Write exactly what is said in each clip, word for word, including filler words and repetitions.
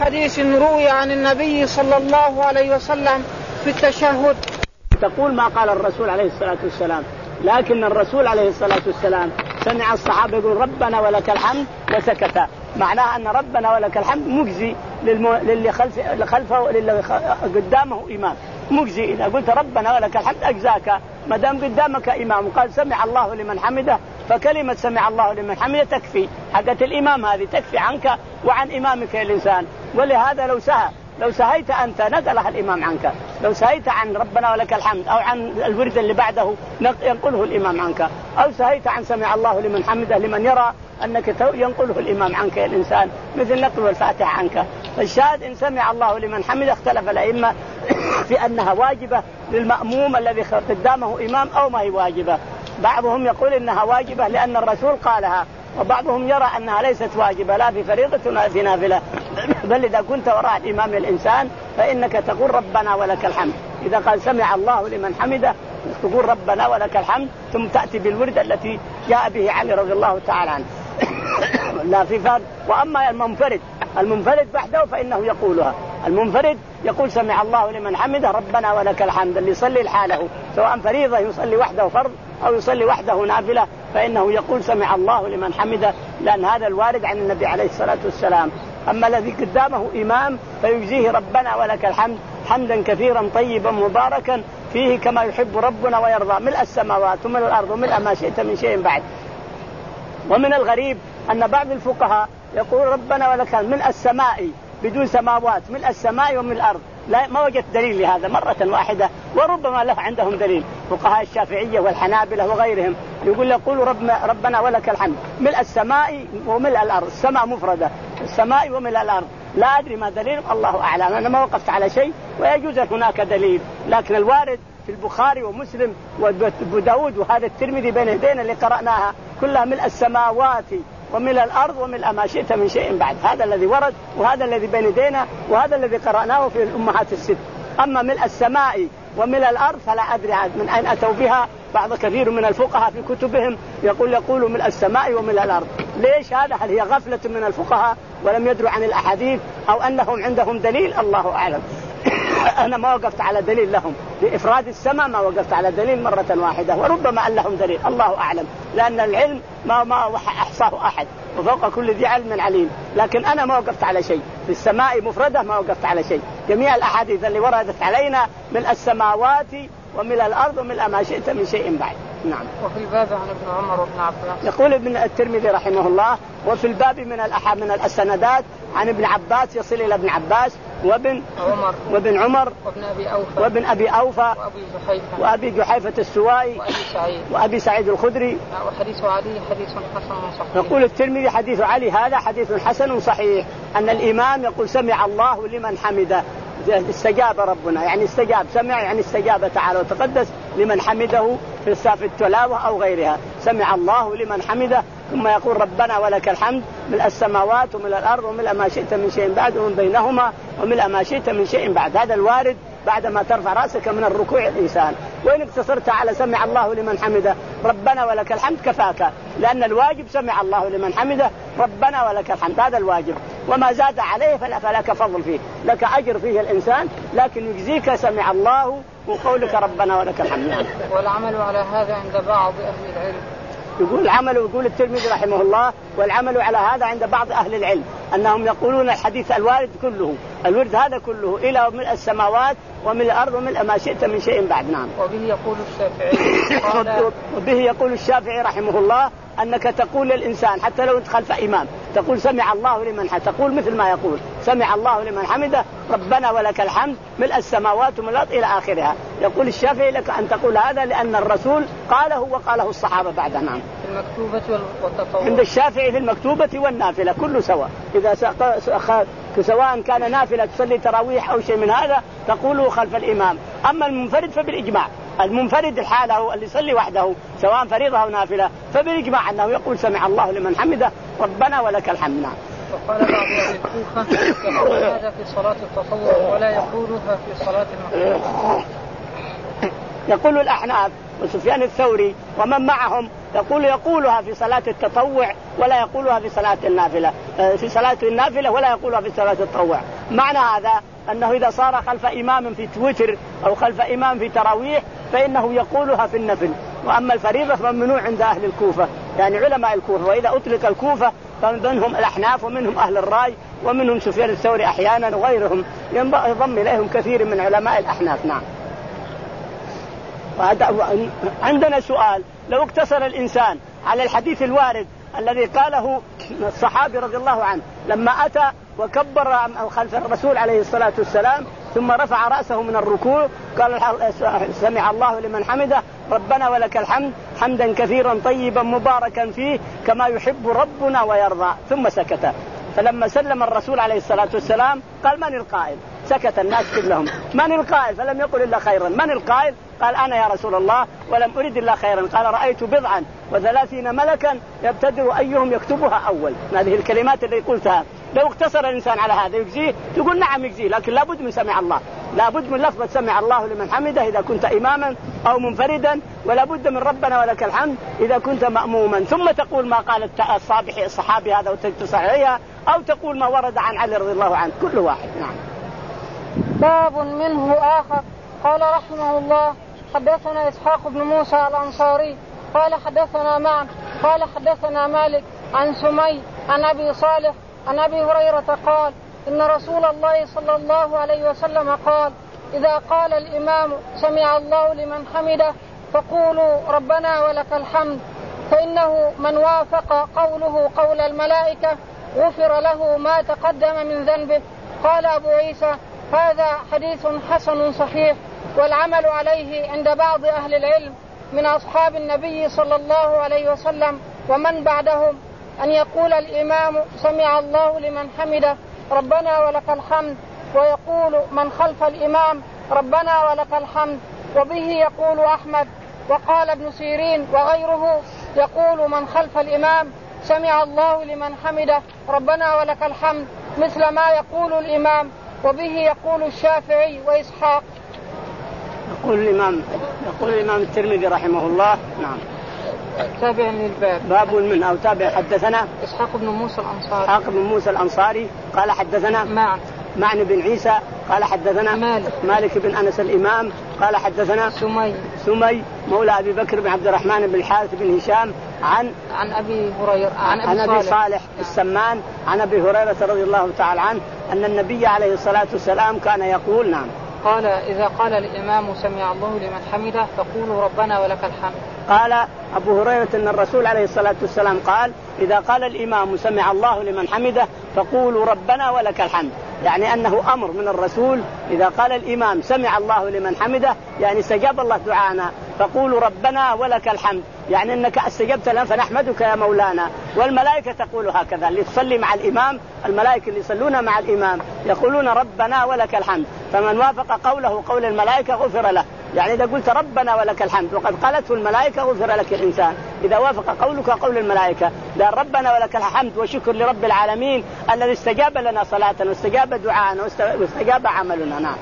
حديث روي عن النبي صلى الله عليه وسلم في التشهد. تقول ما قال الرسول عليه الصلاة والسلام، لكن الرسول عليه الصلاة والسلام سمع الصحابة يقول ربنا ولك الحمد وسكت، معناها أن ربنا ولك الحمد مجزي للمو... للي خلف... خلفه وللي قدامه إمام، مجزي. إذا قلت ربنا ولك الحمد أجزاك ما دام قدامك إمام وقال سمع الله لمن حمده، فكلمة سمع الله لمن حمده تكفي، حقة الإمام هذه تكفي عنك وعن إمامك الإنسان. ولهذا لو سهى لو سهيت أنت نقلها الإمام عنك، لو سهيت عن ربنا ولك الحمد أو عن الورد اللي بعده ينقله الإمام عنك، أو سهيت عن سمع الله لمن حمده لمن يرى أنك ينقله الإمام عنك الإنسان، مثل نقل الفاتحة عنك. فالشاهد إن سمع الله لمن حمده اختلف الأئمة في أنها واجبة للمأموم الذي قدامه إمام أو ما هي واجبة. بعضهم يقول إنها واجبة لأن الرسول قالها، وبعضهم يرى أنها ليست واجبة لا في فريضة ولا في نافلة، بل إذا كنت وراء الإمام الإنسان فإنك تقول ربنا ولك الحمد. إذا قال سمع الله لمن حمده تقول ربنا ولك الحمد، ثم تأتي بالورد التي جاء به علي رضي الله تعالى عنه. لا في فرق. وأما المنفرد المنفرد وحده فإنه يقولها، المنفرد يقول سمع الله لمن حمده ربنا ولك الحمد، اللي يصلي لحاله سواء فريضة يصلي وحده فرض أو يصلي وحده نافلة فإنه يقول سمع الله لمن حمده، لأن هذا الوارد عن النبي عليه الصلاة والسلام. أما الذي قدامه إمام فيجزيه ربنا ولك الحمد حمدا كثيرا طيبا مباركا فيه كما يحب ربنا ويرضى، ملء السماوات ومن الأرض وملء ما شئت من شيء بعد. ومن الغريب أن بعض الفقهاء يقول ربنا ولك ملء السماء بدون سماوات، ملء السماء وملء الأرض، لا ما وجدت دليل لهذا مرة واحدة، وربما له عندهم دليل فقهاء الشافعية والحنابلة وغيرهم يقول يقول ربنا, ربنا ولك الحمد ملء السماء وملء الأرض، السماء مفردة السماء وملء الأرض، لا أدري ما دليل الله أعلم، أنا ما وقفت على شيء ويجوز هناك دليل، لكن الوارد في البخاري ومسلم وابو داود وهذا الترمذي بين يدينا اللي قرأناها كلها ملء السماوات وملء الأرض وملء ما شئت من شيء بعد، هذا الذي ورد وهذا الذي بين يدينا وهذا الذي قرأناه في الأمهات الست. أما ملء السماء وملء الأرض فلا أدري من أين أتوا بها، بعض كثير من الفقهاء في كتبهم يقول يقول ملء السماء وملء الأرض. ليش هذا؟ هل هي غفلة من الفقهاء ولم يدروا عن الأحاديث أو أنهم عندهم دليل؟ الله أعلم. أنا ما وقفت على دليل لهم بإفراد السماء، ما وقفت على دليل مرة واحدة، وربما أن لهم دليل الله أعلم، لأن العلم ما ما أحصاه أحد وفوق كل ذي علم عليم، لكن أنا ما وقفت على شيء في السماء مفردة، ما وقفت على شيء. جميع الأحاديث اللي وردت علينا من السماوات ومن الأرض ومن ما شئت من شيء بعد. نعم. وفي الباب عن ابن عمر وابن عباس. يقول ابن الترمذي رحمه الله وفي الباب من الأحاد من السندات عن ابن عباس يصل إلى ابن عباس وابن عمر وابن عمر وابن أبي أوفى وابن أبي أوفى وأبي جحيفة وأبي جحيفة السوائي وأبي سعيد وأبي سعيد الخدري. وحديث علي حديث حسن صحيح. يقول الترمذي حديث علي هذا حديث حسن صحيح، أن الإمام يقول سمع الله لمن حمده، استجاب ربنا يعني استجاب، سمع يعني استجاب تعالى وتقدس لمن حمده في الساف التلاوة أو غيرها، سمع الله لمن حمده، ثم يقول ربنا ولك الحمد ملء السماوات وملء الأرض وملء ما شئت من شيء بعد ومن بينهما وملء ما شئت من شيء بعد. هذا الوارد بعدما ترفع رأسك من الركوع الإنسان. وإن اقتصرت على سمع الله لمن حمده ربنا ولك الحمد كفاك، لأن الواجب سمع الله لمن حمده ربنا ولك الحمد، هذا الواجب، وما زاد عليه فلك فضل فيه، لك أجر فيه الإنسان، لكن يجزيك سمع الله وقولك ربنا ولك الحمد. والعمل على هذا عند بعض أهل العلم. يقول العمل، يقول الترمذي رحمه الله والعمل على هذا عند بعض أهل العلم أنهم يقولون الحديث الوارد كله الورد هذا كله إلى ملء السماوات ومن الأرض ومن ما شئت من شيء بعد. نعم. وبه يقول الشافعي وبه يقول الشافعي رحمه الله أنك تقول للإنسان حتى لو انت خلف إمام تقول سمع الله لمن حمده، تقول مثل ما يقول سمع الله لمن حمده ربنا ولك الحمد ملء السماوات ومن الأرض إلى آخرها. يقول الشافعي لك أن تقول هذا لأن الرسول قاله وقاله الصحابة بعد. نعم. في المكتوبة والتطوع عند الشافعي في المكتوبة والنافلة كله سواء، إذا سواء كان نافلة تصلي تراويح أو شيء من هذا تقوله خلف الإمام. أما المنفرد فبالإجماع، المنفرد الحالة اللي يصلي وحده سواء فريضة أو نافلة فبالإجماع أنه يقول سمع الله لمن حمده ربنا ولك الحمد. وقال بعض أهل الكوفة يقول هذا في صلاة التطوع ولا يقولها في صلاة المكتوبة. يقول الأحناف وسفيان الثوري ومن معهم يقول يقولها في صلاة التطوع ولا يقولها في صلاة النافلة، في صلاة النافلة ولا يقولها في صلاة التطوع. معنى هذا أنه إذا صار خلف إمام في تويتر أو خلف إمام في تراويح فإنه يقولها في النفل، وأما الفريضة فممنوع عند أهل الكوفة يعني علماء الكوفة. وإذا أطلق الكوفة فمنهم الأحناف ومنهم أهل الراي ومنهم سفيان الثوري أحيانا وغيرهم ينضم إليهم كثير من علماء الأحناف. نعم. عندنا سؤال: لو اقتصر الإنسان على الحديث الوارد الذي قاله الصحابي رضي الله عنه لما أتى وكبر خلف الرسول عليه الصلاة والسلام ثم رفع رأسه من الركوع قال سمع الله لمن حمده ربنا ولك الحمد حمدا كثيرا طيبا مباركا فيه كما يحب ربنا ويرضى، ثم سكت. فلما سلم الرسول عليه الصلاة والسلام قال من القائل؟ سكت الناس كلهم. من القائل؟ فلم يقل إلا خيرا. من القائل؟ قال أنا يا رسول الله ولم أرد إلا خيرا. قال رأيت بضعا وثلاثين ملكا يبتدر أيهم يكتبها أول. هذه الكلمات اللي قلتها لو اقتصر الإنسان على هذا يجزيه؟ تقول نعم يجزيه، لكن لابد من سمع الله، لابد من لفظة سمع الله لمن حمده إذا كنت إماما أو منفردا، ولابد من ربنا ولك الحمد إذا كنت مأموما، ثم تقول ما قال الصابحي الصحابي هذا وتصحيحها، أو تقول ما ورد عن علي رضي الله عنه، كل واحد. نعم. باب منه آخر. قال رحمه الله: حدثنا إسحاق بن موسى الأنصاري قال حدثنا معن قال حدثنا مالك عن سمي عن أبي صالح عن أبي هريرة قال: إن رسول الله صلى الله عليه وسلم قال: إذا قال الإمام سمع الله لمن حمده فقولوا ربنا ولك الحمد، فإنه من وافق قوله قول الملائكة غفر له ما تقدم من ذنبه. قال أبو عيسى: هذا حديث حسن صحيح، والعمل عليه عند بعض أهل العلم من أصحاب النبي صلى الله عليه وسلم ومن بعدهم أن يقول الإمام سمع الله لمن حمده ربنا ولك الحمد، ويقول من خلف الإمام ربنا ولك الحمد، وبه يقول أحمد. وقال ابن سيرين وغيره يقول من خلف الإمام سمع الله لمن حمده ربنا ولك الحمد مثل ما يقول الإمام، وبه يقول الشافعي وإسحاق. يقول الإمام يقول الإمام الترمذي رحمه الله. نعم. تابع للباب. باب من أو تابع. حدثنا إسحاق بن موسى الأنصاري إسحاق بن موسى الأنصاري قال حدثنا معن معن بن عيسى قال حدثنا مالك مالك بن أنس الإمام قال حدثنا سمي سمي مولى أبي بكر بن عبد الرحمن بن الحارث بن هشام عن عن أبي هريرة عن أبي, عن أبي صالح, صالح السمان عن أبي هريرة رضي الله تعالى عنه أن النبي عليه الصلاة والسلام كان يقول: نعم. قال: إذا قال الإمام سمع الله لمن حمده فقولوا ربنا ولك الحمد. قال أبو هريرة أن الرسول عليه الصلاة والسلام قال: إذا قال الإمام سمع الله لمن حمده فقولوا ربنا ولك الحمد، يعني أنه أمر من الرسول. إذا قال الإمام سمع الله لمن حمده يعني استجاب الله دعانا، فقولوا ربنا ولك الحمد، يعني أنك استجبت لنا فنحمدك يا مولانا. والملائكة تقول هكذا، اللي تصلي مع الإمام الملائكة اللي يصلون مع الإمام يقولون ربنا ولك الحمد، فمن وافق قوله قول الملائكة غفر له. يعني إذا قلت ربنا ولك الحمد وقد قالته الملائكة غفر لك الإنسان، إذا وافق قولك قول الملائكة. لأن ربنا ولك الحمد وشكر لرب العالمين الذي استجاب لنا صلاتنا واستجاب دعاءنا واستجاب عملنا. نعم.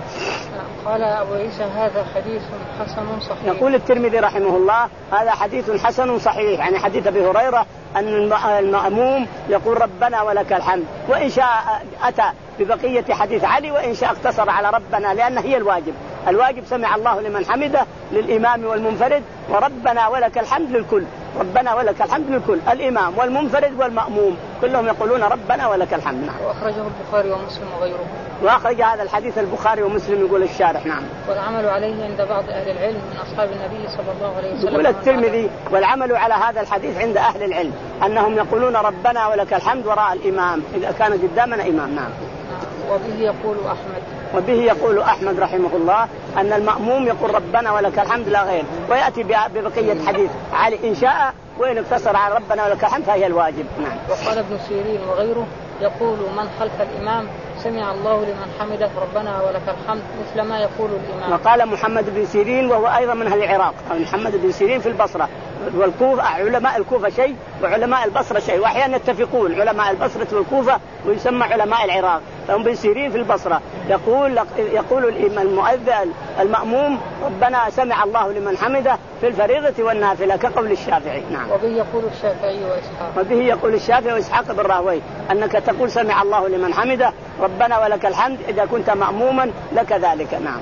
قال أبو عيسى: هذا حديث حسن صحيح. يقول الترمذي رحمه الله: هذا حديث حسن صحيح، يعني حديث أبي هريرة أن المأموم يقول ربنا ولك الحمد، وإن شاء أتى ببقية حديث علي، وإن شاء اقتصر على ربنا، لأن هي الواجب. الواجب سمع الله لمن حمده للإمام والمنفرد، وربنا ولك الحمد للكل. ربنا ولك الحمد للكل، الإمام والمنفرد والمأموم كلهم يقولون ربنا ولك الحمد. نعم. وأخرجه البخاري ومسلم وغيره. وأخرج هذا الحديث البخاري ومسلم. يقول الشارح: نعم. والعمل عليه عند بعض أهل العلم من أصحاب النبي صلى الله عليه وسلم. يقول الترمذي: والعمل على هذا الحديث عند أهل العلم أنهم يقولون ربنا ولك الحمد وراء الإمام إذا كان قدامنا إمام. نعم. وبه يقول أحمد وبه يقول أحمد رحمه الله أن المأموم يقول ربنا ولك الحمد لا غير، ويأتي ببقية حديث علي إن شاء، وإن اقتصر على ربنا ولك الحمد فهي الواجب. نعم. وقال ابن سيرين وغيره يقول من خلف الإمام سمع الله لمن حمده ربنا ولك الحمد مثل ما يقول الإمام. وقال محمد بن سيرين وهو أيضا من أهل العراق، محمد بن سيرين في البصرة، والكوفة علماء الكوفة شيء وعلماء البصرة شيء، وأحيانا يتفقون علماء البصرة والكوفة ويسمى علماء العراق. ابن سيرين في البصرة يقول يقول المؤذن المأموم ربنا سمع الله لمن حمده في الفريضة والنافلة كقول الشافعي. نعم. وبه يقول الشافعي وإسحاق. وبه يقول الشافعي وإسحاق بن راهويه أنك تقول سمع الله لمن حمده ربنا ولك الحمد إذا كنت مأموما لك ذلك. نعم.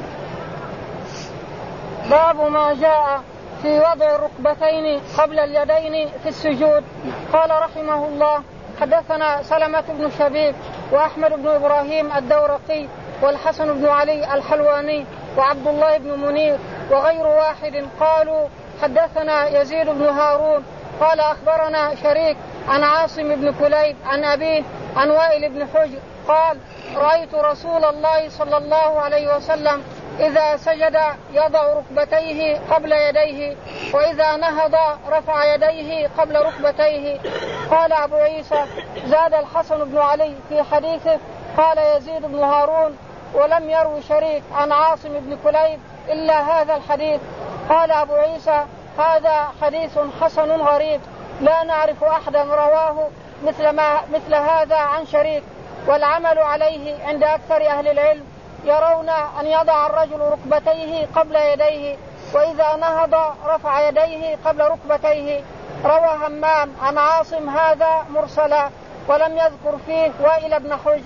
باب ما جاء في وضع الركبتين قبل اليدين في السجود. قال رحمه الله حدثنا سلمة بن شبيب وأحمد بن إبراهيم الدورقي والحسن بن علي الحلواني وعبد الله بن منير وغير واحد قالوا حدثنا يزيد بن هارون قال أخبرنا شريك عن عاصم بن كليب عن أبيه عن وائل بن حجر قال رأيت رسول الله صلى الله عليه وسلم إذا سجد يضع ركبتيه قبل يديه وإذا نهض رفع يديه قبل ركبتيه. قال أبو عيسى زاد الحسن بن علي في حديثه قال يزيد بن هارون ولم يروي شريك عن عاصم بن كليب إلا هذا الحديث. قال أبو عيسى هذا حديث حسن غريب لا نعرف أحدا رواه مثل, ما مثل هذا عن شريك والعمل عليه عند أكثر أهل العلم يرون أن يضع الرجل ركبتيه قبل يديه وإذا نهض رفع يديه قبل ركبتيه. روى همام عن عاصم هذا مرسلا ولم يذكر فيه وائل بن حجر.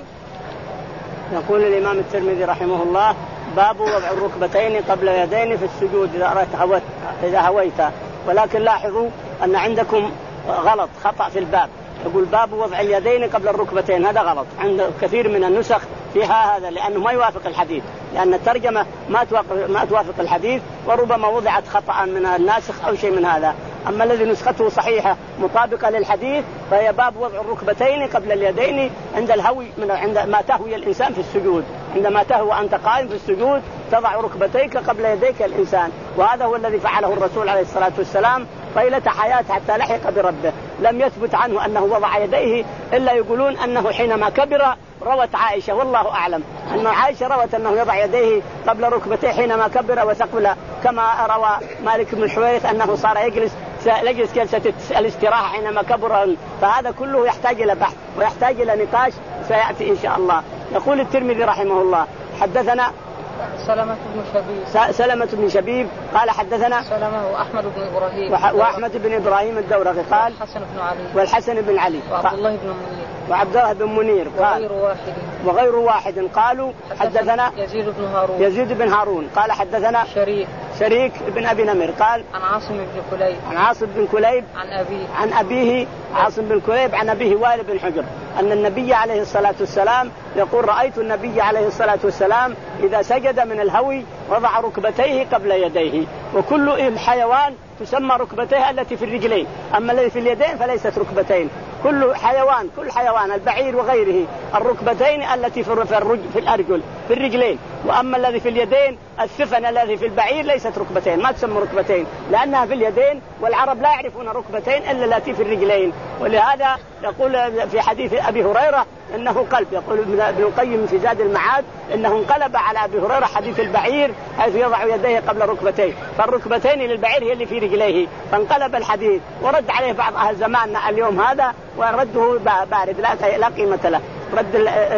يقول الإمام الترمذي رحمه الله باب وضع الركبتين قبل يدين في السجود إذا أردت هويت إذا هويت. ولكن لاحظوا أن عندكم غلط خطأ في الباب يقول باب وضع اليدين قبل الركبتين هذا غلط عند كثير من النسخ فيها هذا لأنه ما يوافق الحديث لأن الترجمة ما توافق, ما توافق الحديث وربما وضعت خطأ من الناسخ أو شيء من هذا. أما الذي نسخته صحيحة مطابقة للحديث فهي باب وضع الركبتين قبل اليدين عند الهوي من عند ما تهوي الإنسان في السجود. عندما تهوى أنت قائم في السجود تضع ركبتيك قبل يديك الإنسان وهذا هو الذي فعله الرسول عليه الصلاة والسلام طيلة حياة حتى لحق بربه. لم يثبت عنه أنه وضع يديه إلا يقولون أنه حينما كبر روت عائشة والله أعلم أن عائشة روت أنه يضع يديه قبل ركبتيه حينما كبر وثقل كما روى مالك بن الحويرث أنه صار يجلس يجلس جلسة الاستراحة حينما كبر. فهذا كله يحتاج إلى بحث ويحتاج إلى نقاش سيأتي إن شاء الله. يقول الترمذي رحمه الله حدثنا سلمة بن شبيب سلمة بن شبيب قال حدثنا سلمة وأحمد بن إبراهيم وأحمد بن إبراهيم الدورقي قال والحسن بن علي والحسن بن علي وعبد الله بن منير وعبد الله بن منير قال وغير واحد وغير واحد قالوا حدثنا يزيد بن هارون يزيد بن هارون قال حدثنا شريك شريك بن أبي نمر قال عن عاصم بن كليب عن عاصم بن كليب عن أبيه عن أبيه عاصم بن كليب عن أبيه وائل بن حجر أن النبي عليه الصلاة والسلام يقول رأيت النبي عليه الصلاة والسلام إذا سجد من الهوي وضع ركبتيه قبل يديه. وكل الحيوان تسمى ركبتيه التي في الرجلين أما الذي في اليدين فليست ركبتين. كل حيوان كل حيوان البعير وغيره الركبتين التي في في الأرجل في الرجلين. وأما الذي في اليدين السفن الذي في البعير ليست ركبتين ما تسمى ركبتين لأنها في اليدين والعرب لا يعرفون ركبتين إلا التي في الرجلين. ولهذا يقول في حديث أبي هريرة إنه قلب. يقول ابن القيم في زاد المعاد إنه انقلب على أبي هريرة حديث البعير حيث يضع يديه قبل ركبتيه فالركبتين للبعير هي اللي في رجليه فانقلب الحديث. ورد عليه بعض أهل زماننا اليوم هذا ورده بارد لا قيمة له. رد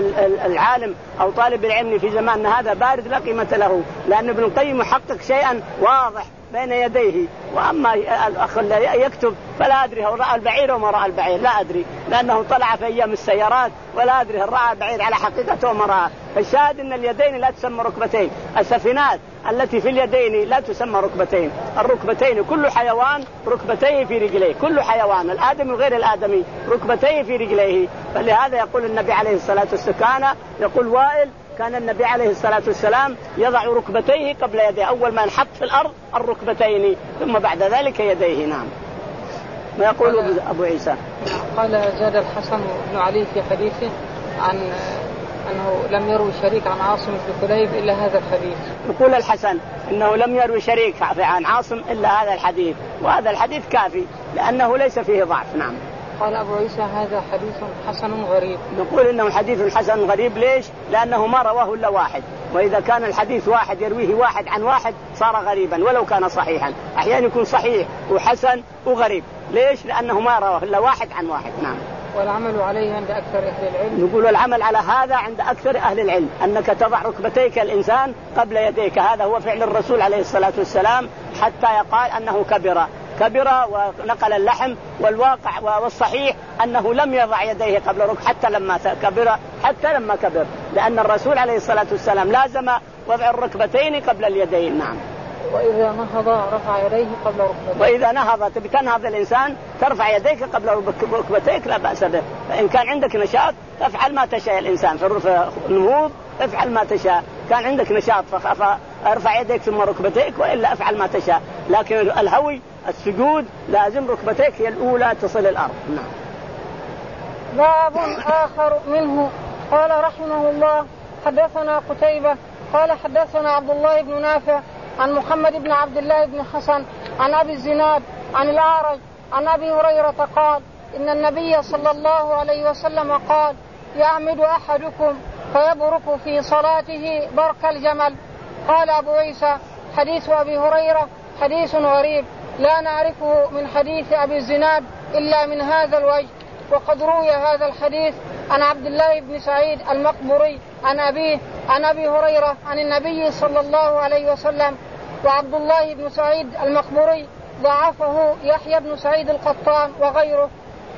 العالم أو طالب العلم في زماننا هذا بارد لا قيمة له لأن ابن القيم يحقق شيئا واضح بين يديه. وأما الأخ الذي يكتب فلا أدري هو رأى البعير وما رأى البعير لا أدري لأنه طلع في أيام السيارات ولا أدري هل رأى البعير على حقيقته وما رأى. فالشاهد أن اليدين لا تسمى ركبتين. السفينات التي في اليدين لا تسمى ركبتين. الركبتين كل حيوان ركبتيه في رجليه كل حيوان الآدمي وغير الآدمي ركبتيه في رجليه. فلهذا يقول النبي عليه الصلاة والسلام يقول وائل كان النبي عليه الصلاة والسلام يضع ركبتيه قبل يديه أول ما ينحط في الأرض الركبتين ثم بعد ذلك يديه. نعم. ما يقول أبو عيسى قال زاد الحسن بن علي في حديثه عن أنه لم يروي شريك عن عاصم بن كليب إلا هذا الحديث. يقول الحسن إنه لم يروي شريك عن عاصم إلا هذا الحديث وهذا الحديث كافي لأنه ليس فيه ضعف. نعم. قال أبو عيسى هذا حديث حسن غريب. نقول إنه حديث حسن غريب ليش؟ لأنه ما رواه إلا واحد وإذا كان الحديث واحد يرويه واحد عن واحد صار غريبا ولو كان صحيحا. أحيانا يكون صحيح وحسن وغريب ليش؟ لأنه ما رواه إلا واحد عن واحد. نعم. والعمل عليه عند أكثر أهل العلم. نقول العمل على هذا عند أكثر أهل العلم أنك تضع ركبتيك الإنسان قبل يديك، هذا هو فعل الرسول عليه الصلاة والسلام حتى يقال أنه كبر كبر ونقل اللحم، والواقع والصحيح أنه لم يضع يديه قبل ركب حتى لما كبر حتى لما كبر لأن الرسول عليه الصلاة والسلام لازم وضع الركبتين قبل اليدين. نعم. وإذا نهض رفع يديه قبل ركبتيه. وإذا نهض تبي تنهض الإنسان ترفع يديك قبل ركبتيك لا بأس به، فإن كان عندك نشاط تفعل ما تشاء الإنسان في النهوض افعل ما تشاء، كان عندك نشاط فارفع يديك ثم ركبتيك وإلا افعل ما تشاء، لكن الهوي السجود لازم ركبتيك هي الأولى تصل الأرض. نعم. باب آخر منه. قال رحمه الله حدثنا قتيبة قال حدثنا عبد الله بن نافع عن محمد بن عبد الله بن حسن عن أبي الزناد عن الأعرج عن أبي هريرة قال إن النبي صلى الله عليه وسلم قال يعمد أحدكم فيبرك في صلاته برك الجمل. قال أبو عيسى حديث أبي هريرة حديث غريب لا نعرفه من حديث أبي الزناد إلا من هذا الوجه، وقد روي هذا الحديث عن عبد الله بن سعيد المقبري عن أبيه عن أبي هريرة عن النبي صلى الله عليه وسلم. وعبد الله بن سعيد المقبري ضعفه يحيى بن سعيد القطان وغيره.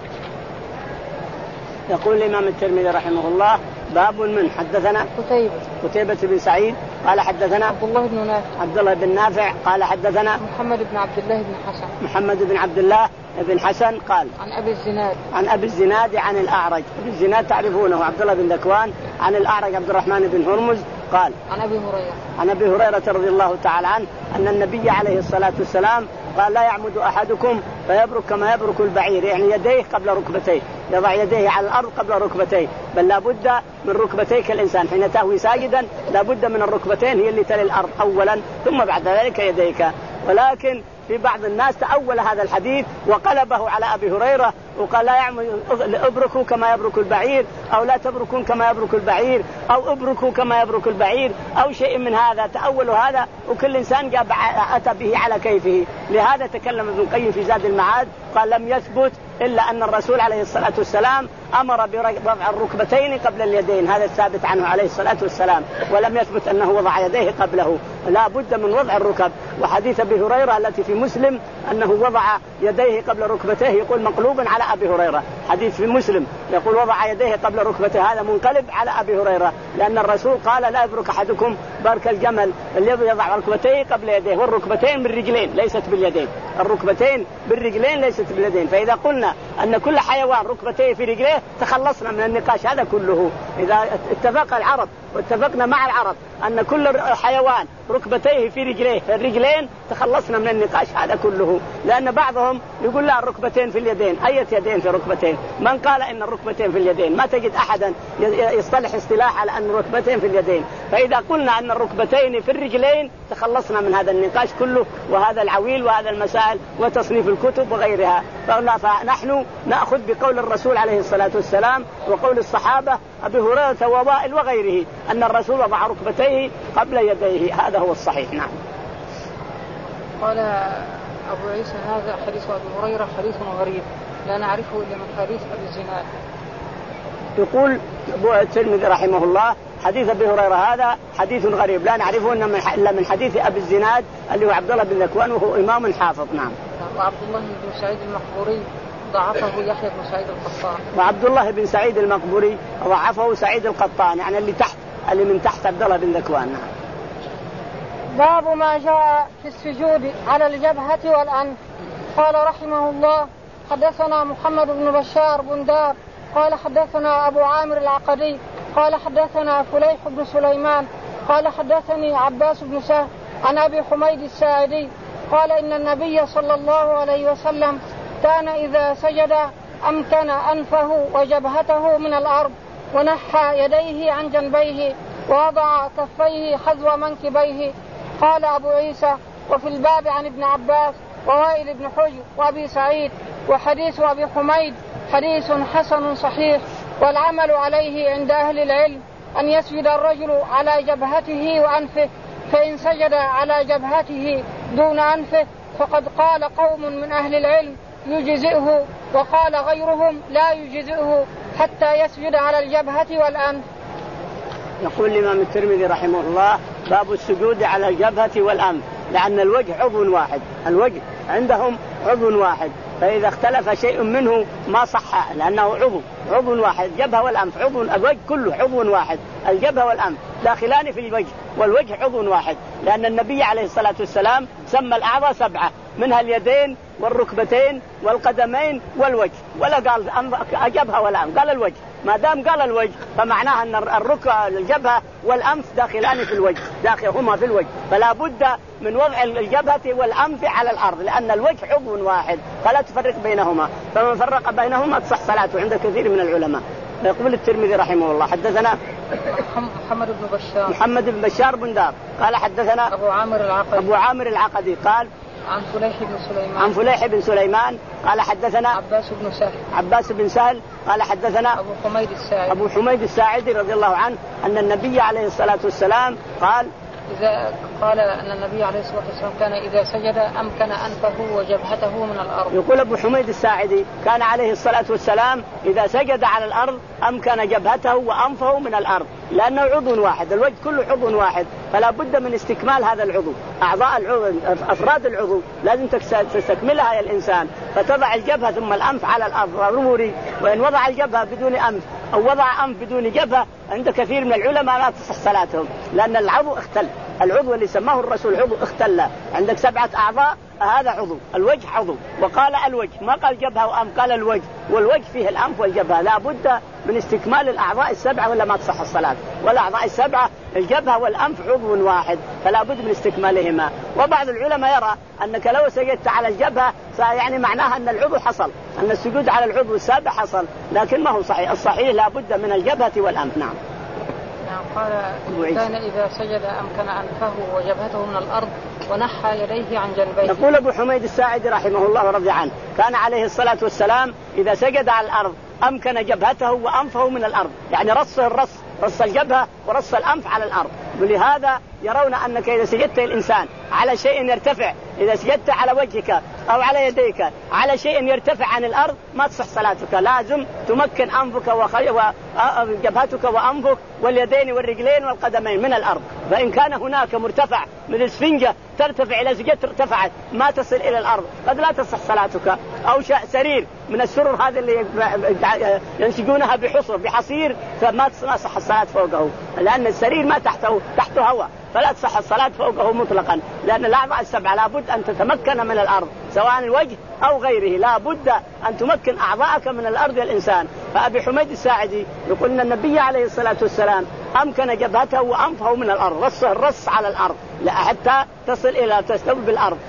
يقول الإمام الترمذي رحمه الله باب من حدثنا قتيبة قتيبة بن سعيد قال حدثنا عبد الله بن نافع عبد الله بن نافع قال حدثنا محمد بن عبد الله بن حسن محمد بن عبد الله بن حسن قال عن أبي الزناد عن أبي الزناد عن الأعرج. أبي الزناد تعرفونه عبد الله بن ذكوان عن الأعرج عبد الرحمن بن هرمز قال عن أبي هريرة عن أبي هريرة رضي الله تعالى عنه أن النبي عليه الصلاة والسلام قال لا يعمد أحدكم فيبرك كما يبرك البعير، يعني يديه قبل ركبتيه، يضع يديه على الأرض قبل ركبتيه، بل لا بد من ركبتيك الإنسان حين تهوي ساجدا لا بد من الركبتين هي اللي تلي الأرض أولا ثم بعد ذلك يديك. ولكن في بعض الناس تأول هذا الحديث وقلبه على أبي هريرة وقال لا يعمد ابركوا كما يبرك البعير أو لا تبركون كما يبرك البعير أو ابركوا كما يبرك البعير أو شيء من هذا، تأولوا هذا وكل إنسان جاب أتى به على كيفه. لهذا تكلم ابن القيم في زاد المعاد قال لم يثبت إلا أن الرسول عليه الصلاة والسلام أمر بوضع الركبتين قبل اليدين، هذا الثابت عنه عليه الصلاة والسلام، ولم يثبت أنه وضع يديه قبله، لا بد من وضع الركب. وحديث أبي هريرة التي في مسلم أنه وضع يديه قبل ركبتيه يقول مقلوب على أبي هريرة، حديث في مسلم يقول وضع يديه قبل ركبته، هذا منقلب على أبي هريرة، لأن الرسول قال لا يبرك أحدكم برك الجمل اللي يضع ركبتيه قبل يديه، والركبتين بالرجلين ليست باليدين، الركبتين بالرجلين ليست باليدين. فإذا قلنا أن كل حيوان ركبتيه في رجليه تخلصنا من النقاش هذا كله. إذا اتفق العرب واتفقنا مع العرب أن كل حيوان ركبتيه في رجليه في الرجلين تخلصنا من النقاش هذا كله، لأن بعضهم يقول لا الركبتين في اليدين، أية يدين في ركبتين؟ من قال إن الركبتين في اليدين؟ ما تجد أحدا يصطلح اصطلاح على أن الركبتين في اليدين. فإذا قلنا أن الركبتين في الرجلين تخلصنا من هذا النقاش كله وهذا العويل وهذا المسائل وتصنيف الكتب وغيرها. فنحن نأخذ بقول الرسول عليه الصلاة والسلام وقول الصحابة أبي هريرة ووائل وغيره أن الرسول وضع ركبتيه قبل يديه، هذا هو الصحيح. نعم. قال أبو عيسى هذا حديث أبي هريرة حديث غريب لا نعرفه إلا من حديث أبي الزناد. يقول أبو الترمذي رحمه الله حديث أبي هريرة هذا حديث غريب لا نعرفه إلا من حديث أبي الزناد اللي هو عبد الله بن ذكوان وهو إمام حافظ. نعم. وعبد الله بن سعيد المقبوري ضعفه يحيى بن سعيد القطان. وعبد الله بن سعيد المقبوري ضعفه سعيد القطان، يعني اللي تحت اللي من تحت عبد الله بن ذكوان. نعم. باب ما جاء في السجود على الجبهة والأنف. قال رحمه الله حدثنا محمد بن بشار بن دار قال حدثنا أبو عامر العقدي قال حدثنا فليح بن سليمان قال حدثني عباس بن سهل عن أبي حميد الساعدي قال إن النبي صلى الله عليه وسلم كان إذا سجد أمكن أنفه وجبهته من الأرض ونحى يديه عن جنبيه ووضع كفيه حذو منكبيه. قال أبو عيسى وفي الباب عن ابن عباس ووائل بن حجر وأبي سعيد وحديث أبي حميد حديث حسن صحيح. والعمل عليه عند أهل العلم أن يسجد الرجل على جبهته وأنفه، فإن سجد على جبهته دون أنفه فقد قال قوم من أهل العلم يجزئه، وقال غيرهم لا يجزئه حتى يسجد على الجبهة والأنف. يقول الإمام الترمذي رحمه الله: باب السجود على الجبهة والأنف، لأن الوجه عضو واحد، الوجه عندهم عضو واحد، فإذا اختلف شيء منه ما صح، لأنه عضو عضو واحد. الجبهة والأنف عضو، الوجه كله عضو واحد، الجبهة والأنف داخلان في الوجه، والوجه عضو واحد، لأن النبي عليه الصلاة والسلام سمى الأعضاء سبعة، منها اليدين والركبتين والقدمين والوجه، ولا قال الجبهة والأنف، قال الوجه. ما دام قال الوجه فمعناها أن الركبة الجبهة والأنف داخلان في الوجه، داخل هما في الوجه، فلا بد من وضع الجبهة والأنف على الأرض، لأن الوجه عضو واحد فلا تفرق بينهما، فمن فرق بينهما تصح صلاته عند كثير من العلماء. يقول الترمذي رحمه الله: حدثنا محمد بن بشار محمد بن بشار بن دار قال حدثنا أبو عامر العقدي أبو عامر العقدي قال عن فليح بن سليمان عن فليح بن سليمان قال حدثنا عباس بن سهل عباس بن سهل قال حدثنا أبو حميد الساعدي أبو حميد الساعدي رضي الله عنه أن النبي عليه الصلاة والسلام قال إذا قال أن النبي عليه الصلاة والسلام كان إذا سجد أمكن أنفه وجبهته من الأرض. يقول أبو حميد الساعدي: كان عليه الصلاة والسلام إذا سجد على الأرض أمكن جبهته وأنفه من الأرض، لأنه عضو واحد، الوجه كله عضو واحد، فلا بد من استكمال هذا العضو. أعضاء العضو، أفراد العضو لازم تستكملها يا الإنسان، فتضع الجبهة ثم الأنف على الأرض ضروري. وإن وضع الجبهة بدون أنف أو وضع أنف بدون جبهة عند كثير من العلماء لا تصح صلاتهم، لأن العضو اختل، العضو اللي سماه الرسول عضو اختل. عندك سبعة أعضاء، هذا عضو، الوجه عضو، وقال الوجه، ما قال جبهة وأنف، قال الوجه، والوجه فيه الأنف والجبهة، لا بد من استكمال الأعضاء السبعة ولا ما تصح الصلاة. والأعضاء السبعة الجبهة والأنف عضو واحد، فلا بد من استكمالهما. وبعض العلماء يرى أنك لو سجدت على الجبهة يعني معناها أن العضو حصل، أن السجود على العضو السابع حصل، لكن ما هو صحيح. الصحيح لا بد من الجبهة والأنف. نعم. قال كان إذا سجد أمكن أنفه وجبهته من الأرض ونحى يديه عن جنبيه. يقول أبو حميد الساعدي رحمه الله ورضي عنه: كان عليه الصلاة والسلام إذا سجد على الأرض أمكن جبهته وأنفه من الأرض، يعني رص الرص رص الجبهة ورص الأنف على الأرض. ولهذا يرون أنك إذا سجدت الإنسان على شيء يرتفع، إذا سجدت على وجهك أو على يديك على شيء يرتفع عن الأرض ما تصح صلاتك، لازم تمكن أنفك وجبهتك وأنفك واليدين والرجلين والقدمين من الأرض. فإن كان هناك مرتفع مثل سفنجة ترتفع إلى سجدت ارتفعت ما تصل إلى الأرض قد لا تصح صلاتك، أو سرير من السرر هذا اللي ينسجونها بحصر بحصير فما تصح الصلاة فوقه، لأن السرير ما تحته تحته هواء فلا تصح الصلاة فوقه مطلقا، لأن الأعضاء السبعة لا بد أن تتمكن من الأرض سواء الوجه أو غيره، لا بد أن تمكن أعضاءك من الأرض الإنسان. فأبي حميد الساعدي يقول أن النبي عليه الصلاة والسلام أمكن جبهته وأنفه من الأرض، رص الرص على الأرض حتى تصل إلى تستوي بالأرض،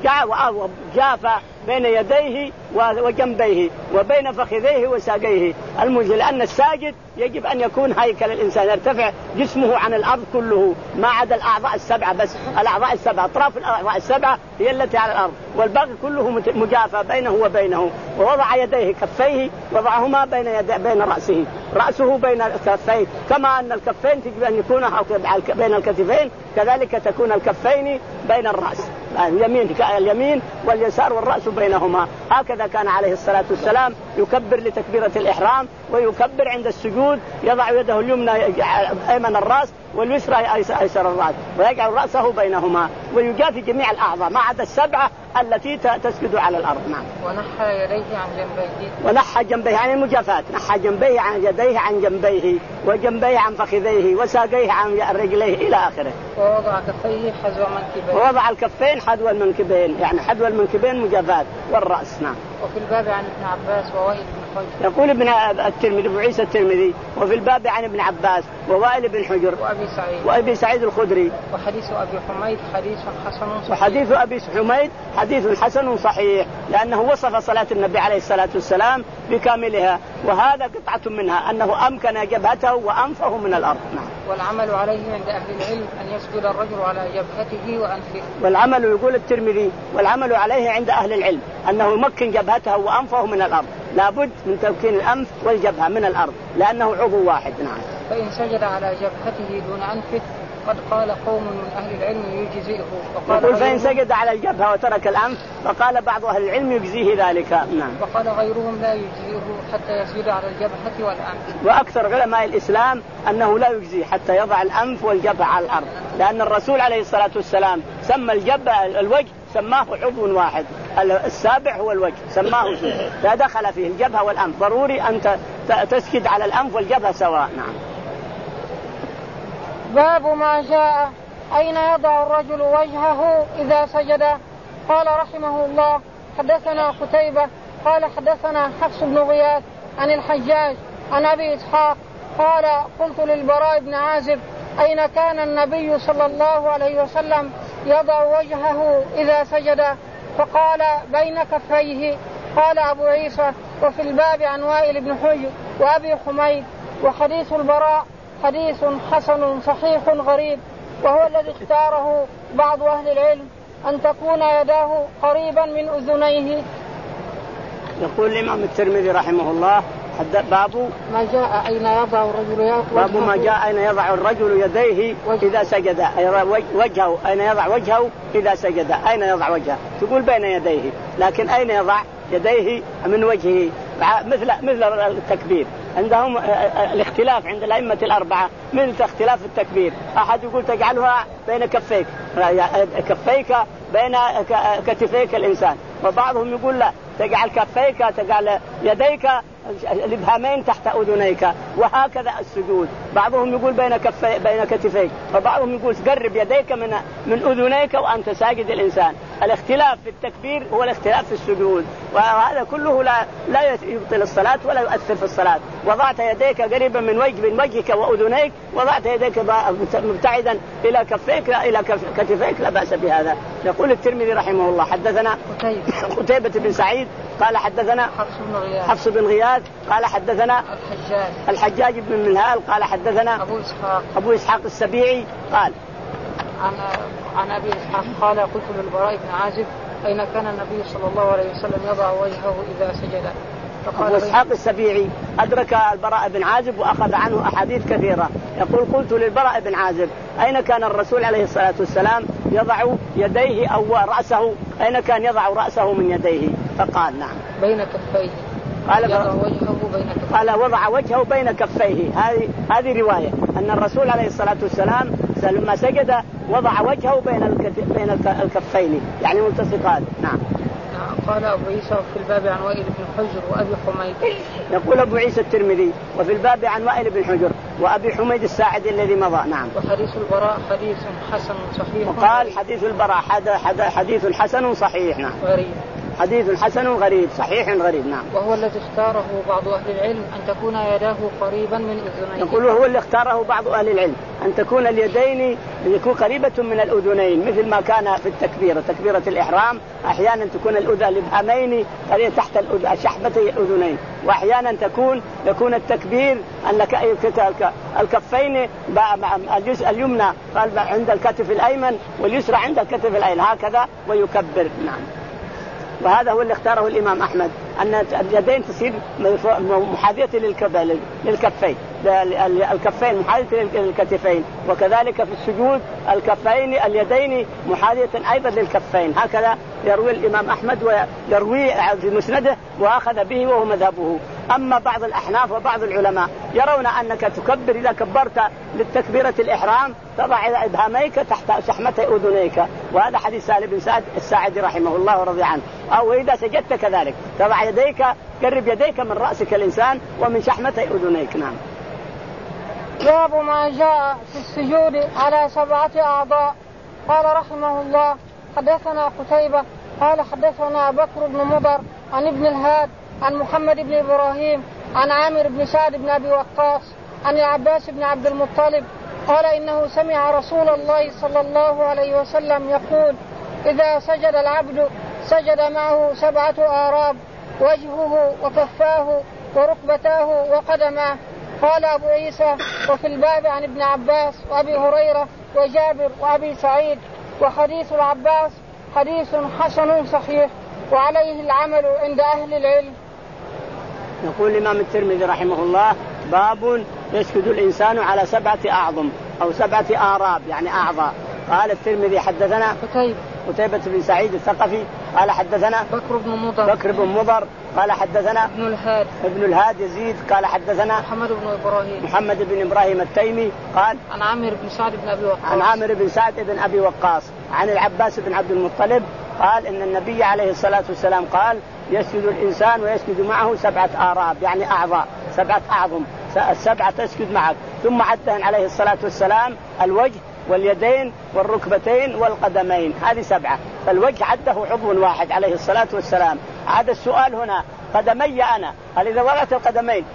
وجاف بين يديه وجنبيه وبين فخذيه وساقيه المنزل، لأن الساجد يجب أن يكون هيكل الإنسان يرتفع جسمه عن الأرض كله ما عدا الأعضاء السبعة بس. الأعضاء السبعة أطراف الأعضاء السبعة هي التي على الأرض، والباقي كله مجافى بينه وبينه. ووضع يديه كفيه وضعهما بين يدي بين رأسه رأسه بين الكفين، كما أن الكفين تجب أن يكون بين الكتفين كذلك تكون الكفين بين الرأس، اليمين اليمين واليسار والرأس بينهما. هكذا كان عليه الصلاة والسلام يكبر لتكبيرة الإحرام، ويكبر عند السجود يضع يده اليمنى أيمن الرأس واليسرى أيسر الرأس، ويجعل رأسه بينهما، ويجافي جميع الأعضاء ما عدا السبعة التي تسجد على الأرض. نعم. ونحى يديه عن جنبيه، ونحى جنبيه عن المجافات، نحى جنبيه عن يديه عن جنبيه وجنبيه عن فخذيه وساقيه عن رجليه إلى آخره. ووضع كفيه حذو منكبيه، ووضع الكفين حذو المنكبين، يعني حذو المنكبين مجافات والرأس. نعم. وفي الباب عن ابن عباس ووائل بن حجر. يقول ابن الترمذي أبو عيسى الترمذي: وفي الباب عن ابن عباس ووائل بن حجر وأبي سعيد وأبي سعيد الخدري. وحديث أبي حميد حديث حسن صحيح. وحديث أبي حميد حديث حسن صحيح، لأنه وصف صلاة النبي عليه الصلاة والسلام بكاملها، وهذا قطعة منها أنه أمكن جبهته وأنفه من الأرض. نعم. والعمل عليه عند أهل العلم أن يسجد الرجل على جبهته وأنفه. والعمل يقول الترمذي والعمل عليه عند أهل العلم أنه يمكن جبهته وأنفه من الأرض، لابد من تمكين الأنف والجبهة من الأرض لأنه عضو واحد. نعم. فإن سجد على جبهته دون أنفه قد قال قوم من أهل العلم يجزئه. يقول فإن سجد على الجبهة وترك الأنف فقال بعض أهل العلم يجزيه ذلك. نعم. وقال غيرهم لا يجزئه حتى يسجد على الجبهة والأنف. وأكثر علماء الإسلام أنه لا يجزيه حتى يضع الأنف والجبهة على الأرض، لأن الرسول عليه الصلاة والسلام سمى الجبهة الوجه سماه عضو واحد، السابع هو الوجه سماه فيه، فدخل فيه الجبهة والأنف، ضروري أن تسجد على الأنف والجبهة سواء. نعم. باب ما جاء أين يضع الرجل وجهه إذا سجد. قال رحمه الله حدثنا قتيبة قال حدثنا حفص بن غياث عن الحجاج عن أبي إسحاق قال قلت للبراء بن عازب أين كان النبي صلى الله عليه وسلم يضع وجهه إذا سجد؟ فقال بين كفيه. قال أبو عيسى وفي الباب عن وائل بن حجر وأبي حميد. وحديث البراء حديث حسن صحيح غريب، وهو الذي اختاره بعض أهل العلم أن تكون يداه قريبا من أذنيه. يقول الإمام الترمذي رحمه الله باب ما جاء أين يضع الرجل باب ما جاء أين يضع الرجل يديه إذا سجد، وجهه أين يضع وجهه إذا سجد. أين يضع وجهه؟ تقول بين يديه، لكن أين يضع يديه من وجهه؟ مثل مثل التكبير عندهم الاختلاف عند الأئمة الأربعة مثل اختلاف التكبير، أحد يقول تجعلها بين كفيك كفيك بين كتفيك الإنسان، وبعضهم يقول لا تجعل كفيك تجعل يديك الإبهامين تحت أذنيك، وهكذا السجود. بعضهم يقول بين كفي بين كتفيك، وبعضهم يقول قرب يديك من من أذنيك وأنت ساجد الإنسان. الاختلاف في التكبير هو الاختلاف في السجود، وهذا كله لا لا يبطل الصلاة ولا يؤثر في الصلاة. وضعت يديك قريبا من وجه من وجهك وأذنيك، وضعت يديك مبتعدا إلى كفيك إلى كتفيك لا بأس بهذا. يقول الترمذي رحمه الله حدثنا قتيبة بن سعيد قال حدثنا حفص بن غياث قال حدثنا الحجاج الحجاج بن منهال قال حدثنا أبو إسحاق أبو إسحاق السبيعي قال عن عن أبي إسحاق قال قلت للبراء بن عازب أين كان النبي صلى الله عليه وسلم يضع وجهه إذا سجد؟ أبو إسحاق السبيعي أدرك البراء بن عازب وأخذ عنه أحاديث كثيرة. يقول قلت للبراء بن عازب أين كان الرسول عليه الصلاة والسلام يضع يديه أو رأسه، أين كان يضع رأسه من يديه؟ فقال نعم بين كفيه. قال وجهه بين كفيه. قال وضع وجهه بين كفيه. هذه هذه رواية أن الرسول عليه الصلاة والسلام لما سجد وضع وجهه بين بين الكفين يعني ملتصقان. نعم. قال أبو عيسى وفي الباب عن وائل بن حجر وأبي حميد. يقول أبو عيسى الترمذي وفي الباب عن وائل بن حجر وأبي حميد الساعدي الذي مضى. نعم. وحديث البراء حديث حسن صحيح. وقال حديث البراء حديث حسن صحيح. نعم. غريب. حديث حسن غريب صحيح غريب. نعم. وهو الذي اختاره بعض أهل العلم أن تكون يداه قريبا من أذنيه. يقول هو اللي اختاره بعض أهل العلم أن تكون اليدين يكون قريبة من الأذنين، مثل ما كان في التكبيرة تكبيرة الإحرام أحيانا تكون الأذى الإبهامين تحت شحمتي الأذنين، وأحيانا تكون يكون التكبير أن الكفين اليمنى عند الكتف الأيمن واليسرى عند الكتف الأيمن هكذا ويكبر. نعم. وهذا هو اللي اختاره الإمام أحمد أن اليدين تصير محاذية للكفين الكفين محاذية للكتفين، وكذلك في السجود الكفين اليدين محاذية أيضا للكفين، هكذا يروي الإمام أحمد ويروي في مسنده وأخذ به وهو مذهبه. أما بعض الأحناف وبعض العلماء يرون أنك تكبر إذا كبرت للتكبيرة الإحرام تضع إبهاميك تحت شحمتي أذنيك، وهذا حديث سالم بن سعد الساعدي رحمه الله ورضي عنه. أو إذا سجدت كذلك تضع يديك قرب يديك من رأسك الإنسان ومن شحمتي أذنيك. نعم. باب ما جاء في السجود على سبعة أعضاء. قال رحمه الله حدثنا قتيبة قال حدثنا بكر بن مضر عن ابن الهاد عن محمد بن إبراهيم عن عامر بن سعد بن أبي وقاص عن العباس بن عبد المطلب قال إنه سمع رسول الله صلى الله عليه وسلم يقول إذا سجد العبد سجد معه سبعة آراب وجهه وكفاه وركبتاه وقدماه. قال أبو عيسى وفي الباب عن ابن عباس وأبي هريرة وجابر وأبي سعيد. وحديث العباس حديث حسن صحيح وعليه العمل عند أهل العلم. يقول الإمام الترمذي رحمه الله باب يسجد الإنسان على سبعة أعظم أو سبعة آراب يعني أعضاء. قال الترمذي حدثنا قتيبة قتيبة بن سعيد الثقفي قال حدثنا بكر بن مضر بكر بن مضر قال حدثنا ابن الهاد ابن الهاد يزيد قال حدثنا محمد بن إبراهيم محمد بن إبراهيم التيمي قال عن عامر بن سعد بن أبي وقاص عن عامر بن سعد بن أبي وقاص عن العباس بن عبد المطلب قال إن النبي عليه الصلاة والسلام قال يسجد الإنسان ويسجد معه سبعة آراب يعني أعضاء سبعة أعظم السبعة تسجد معك. ثم عدهن عليه الصلاة والسلام الوجه واليدين والركبتين والقدمين هذه سبعة. فالوجه عده عضو واحد عليه الصلاة والسلام. عاد السؤال هنا قدمي أنا هل إذا وضعت القدمين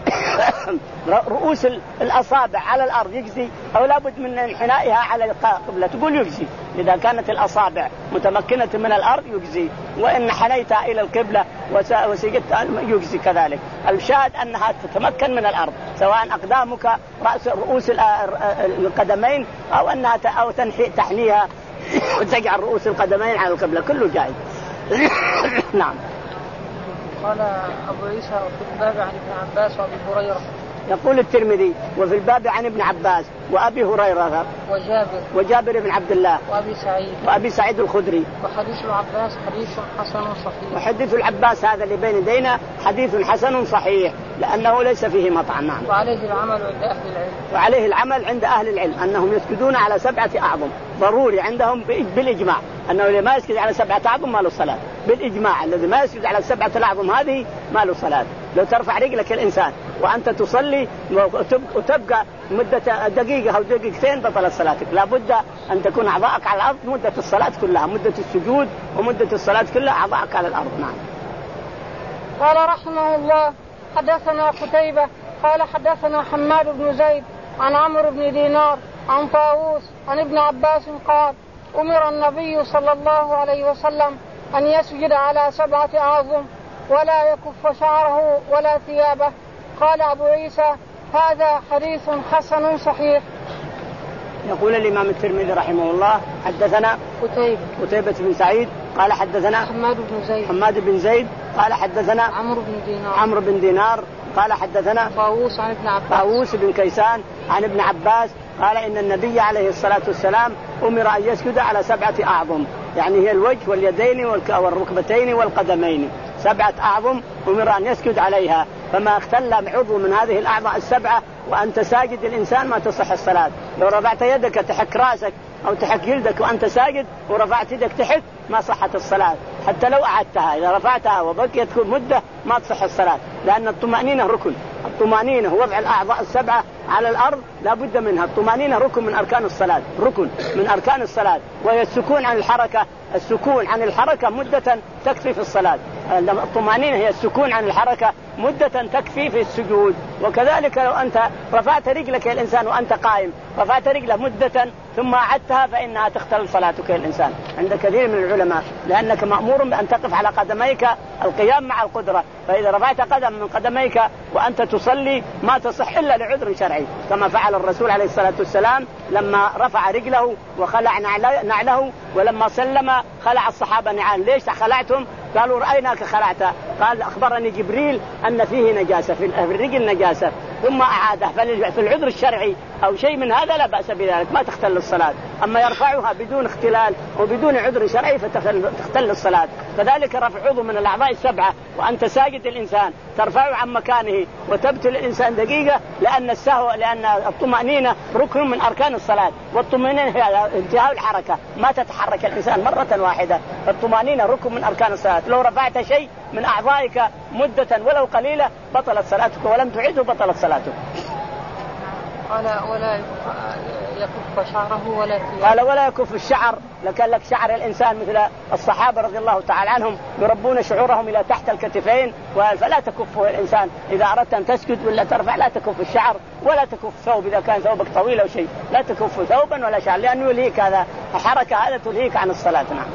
رؤوس الأصابع على الأرض يجزي أو لابد من انحنائها على القبلة؟ تقول يجزي إذا كانت الأصابع متمكنة من الأرض يجزي، وإن حنيتها إلى القبلة وسجدت يجزي كذلك. الشاهد أنها تتمكن من الأرض سواء أقدامك رأس رؤوس القدمين أو أنها أو تحنيها وتجعل رؤوس القدمين على القبلة كله جائز. نعم. قال أبو عيسى وفي الباب عن ابن عباس وأبي هريرة. يقول الترمذي وفي الباب عن ابن عباس وأبي هريرة وجابر وجابر بن عبد الله وأبي سعيد وأبي سعيد الخدري. وحديث العباس حديث حسن صحيح. وحديث العباس هذا اللي بين يدينا حديث حسن صحيح لأنه ليس فيه مطعن. نعم. وعليه العمل عند أهل العلم. وعليه العمل عند أهل العلم أنهم يسجدون على سبعة أعظم ضروري عندهم بالإجماع أنه اللي ما يسجد على سبعة أعظم ما له صلاة بالإجماع. الذي ما يسجد على السبعة الأعظم هذه ما له صلاة. لو ترفع رجلك الإنسان وأنت تصلي وتبقى مدة دقيقة أو دقيقتين بطلت صلاتك. لا بد أن تكون أعضاءك على الأرض مدة الصلاة كلها مدة السجود ومدة الصلاة كلها أعضاءك على الأرض. نعم. قال رحمه الله حدثنا قتيبة قال حدثنا حماد بن زيد عن عمرو بن دينار عن طاووس عن ابن عباس قال أمر النبي صلى الله عليه وسلم أن يسجد على سبعة أعظم ولا يكف شعره ولا ثيابه. قال أبو عيسى هذا حديث حسن صحيح. يقول الإمام الترمذي رحمه الله حدثنا قتيبة قتيبة بن سعيد قال حدثنا حماد بن زيد حماد بن زيد قال حدثنا عمرو بن دينار عمرو بن دينار قال حدثنا طاووس عن ابن عباس طاووس بن كيسان عن ابن عباس قال إن النبي عليه الصلاة والسلام أمر أن يسجد على سبعة أعظم يعني هي الوجه واليدين والركبتين والقدمين سبعة أعظم أمر أن يسجد عليها. فما اختل عضو من هذه الأعضاء السبعة وأنت ساجد الإنسان ما تصح الصلاة. لو رفعت يدك تحك راسك أو تحك جلدك وأنت ساجد ورفعت يدك تحت ما صحت الصلاة حتى لو أعدتها. إذا رفعتها وبقيت مدة ما تصح الصلاة لأن الطمأنينة ركن. الطمأنينة وضع الأعضاء السبعة على الأرض لا بد منها. الطمأنينة ركن من أركان الصلاة ركن من أركان الصلاة. وهي السكون عن الحركة السكون عن الحركة مدة تكفي في الصلاة. الطمأنينة هي السكون عن الحركة مدة تكفي في السجود. وكذلك لو أنت رفعت رجلك يا الإنسان وأنت قائم رفعت رجله مدة ثم أعدتها فإنها تختل صلاتك يا الإنسان عند كثير من العلماء لأنك مأمور بأن تقف على قدميك القيام مع القدرة. فإذا رفعت قدم من قدميك وأنت تصلي ما تصح إلا لعذر شرعي كما فعل الرسول عليه الصلاة والسلام لما رفع رجله وخلع نعله ولما سلم خلع الصحابة نعال. ليش خلعتم؟ قالوا رأيناك خلعتها. قال أخبرني جبريل أن فيه نجاسة في الرجل نجاسة ثم أعاده. في العذر الشرعي أو شيء من هذا لا بأس بذلك ما تختل الصلاة. أما يرفعها بدون اختلال وبدون عذر شرعي فتختل الصلاة. كذلك رفع عضو من الأعضاء السبعة وأنت ساجد الإنسان ترفعه عن مكانه وتبتل الإنسان دقيقة لأن السهو لأن الطمأنينة ركن من أركان الصلاة. والطمأنينة هي انتهاء الحركة ما تتحرك الإنسان مرة واحدة. فالطمأنينة ركن من أركان الصلاة. لو رفعت شيء من أعضائك مدة ولو قليلة بطلت صلاتك ولم تعده بطلت صلاتك. قال ولا يكف شعره ولا ثيابه. قال ولا يكف الشعر لكان لك شعر الإنسان مثل الصحابة رضي الله تعالى عنهم يربون شعورهم إلى تحت الكتفين فلا تكفه الإنسان. إذا أردت أن تسجد ولا ترفع لا تكف الشعر ولا تكف ثوب إذا كان ثوبك طويل أو شيء لا تكف ثوبا ولا شعر لأنه يلهيك هذا الحركة هذا تلهيك عن الصلاة. نعم.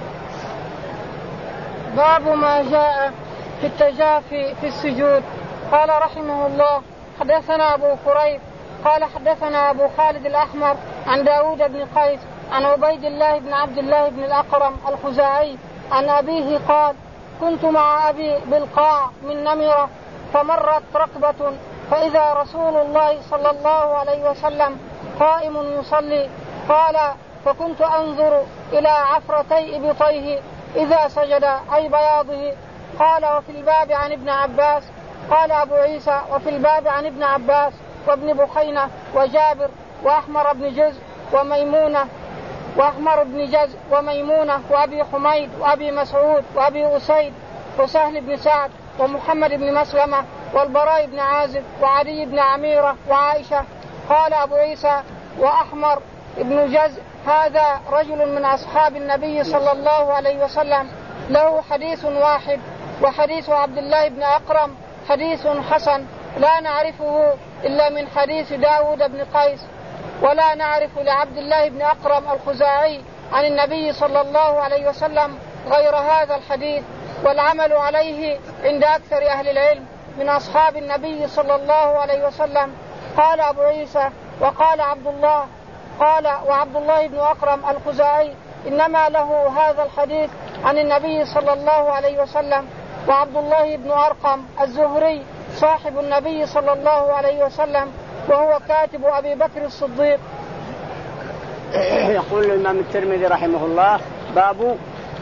باب ما جاء في التجافي في السجود. قال رحمه الله حدثنا أبو كريب قال حدثنا أبو خالد الأحمر عن داود بن قيس عن عبيد الله بن عبد الله بن الأقرم الخزاعي عن أبيه قال كنت مع أبي بالقاع من نمرة فمرت ركبة فإذا رسول الله صلى الله عليه وسلم قائم يصلي. قال فكنت أنظر إلى عفرتي إبطيه إذا سجد أي بياضه. قال وفي الباب عن ابن عباس. قال أبو عيسى وفي الباب عن ابن عباس وابن بحينة وجابر وأحمر بن جز وميمونة وأحمر بن جز وميمونة وأبي حميد وأبي مسعود وأبي أسيد وسهل بن سعد ومحمد بن مسلمة والبراء بن عازب وعلي بن عميرة وعائشة. قال أبو عيسى وأحمر بن جز هذا رجل من أصحاب النبي صلى الله عليه وسلم له حديث واحد، وحديث عبد الله بن أقرم حديث حسن لا نعرفه إلا من حديث داود بن قيس، ولا نعرف لعبد الله بن أقرم الخزاعي عن النبي صلى الله عليه وسلم غير هذا الحديث، والعمل عليه عند أكثر أهل العلم من أصحاب النبي صلى الله عليه وسلم. قال أبو عيسى وقال عبد الله قال وعبد الله بن أقرم الخزاعي إنما له هذا الحديث عن النبي صلى الله عليه وسلم. وعبد الله بن أرقم الزهري صاحب النبي صلى الله عليه وسلم وهو كاتب أبي بكر الصديق. يقول الإمام الترمذي رحمه الله باب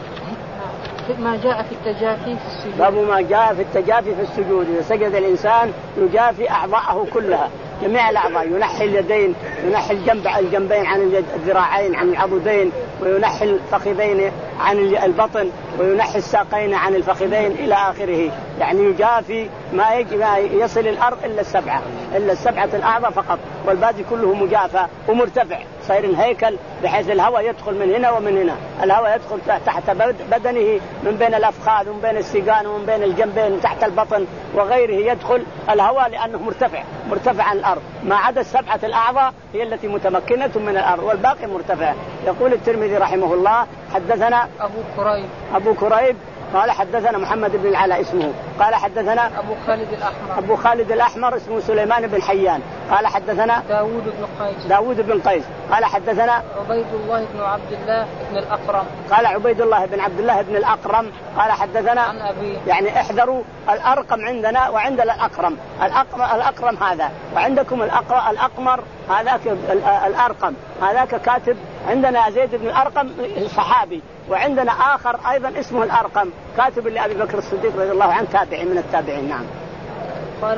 ما جاء في التجافي في السجود. باب ما جاء في التجافي في السجود. إذا سجد الإنسان يجافي أعضاءه كلها، جميع الأعضاء، ينحي اليدين، ينحي الجنب الجنبين عن الذراعين عن العضدين، وينحي الفخذين عن البطن، وينحي الساقين عن الفخذين إلى آخره. يعني يجافي ما يصل الأرض إلا السبعة إلا السبعة الأعضاء فقط، والباقي كله مجافى ومرتفع صير الهيكل بحيث الهواء يدخل من هنا ومن هنا، الهواء يدخل تحت بدنه من بين الأفخاذ ومن بين السيقان ومن بين الجنبين تحت البطن وغيره، يدخل الهواء لأنه مرتفع مرتفع عن الأرض، ما عدا السبعة الأعضاء هي التي متمكنة من الأرض والباقي مرتفع. يقول الترمذي رحمه الله حدثنا أبو كريب أبو كريب قال حدثنا محمد بن العلاء اسمه قال حدثنا أبو خالد الأحمر أبو خالد الأحمر اسمه سليمان بن حيان قال حدثنا داود بن قيس داود بن قيس قال حدثنا عبيد الله بن عبد الله بن الأقرم قال عبيد الله بن عبد الله بن الأقرم قال حدثنا عن أبي. يعني احذروا الأرقم عندنا وعندنا الأقرم، الأقرم, الأقرم هذا وعندكم الأقرم الأقمر هذاك الأرقم هذاك كاتب. عندنا زيد بن الأرقم صحابي، وعندنا آخر أيضا اسمه الأرقم كاتب لأبي بكر الصديق رضي الله عنه تابعي من التابعين. نعم. قال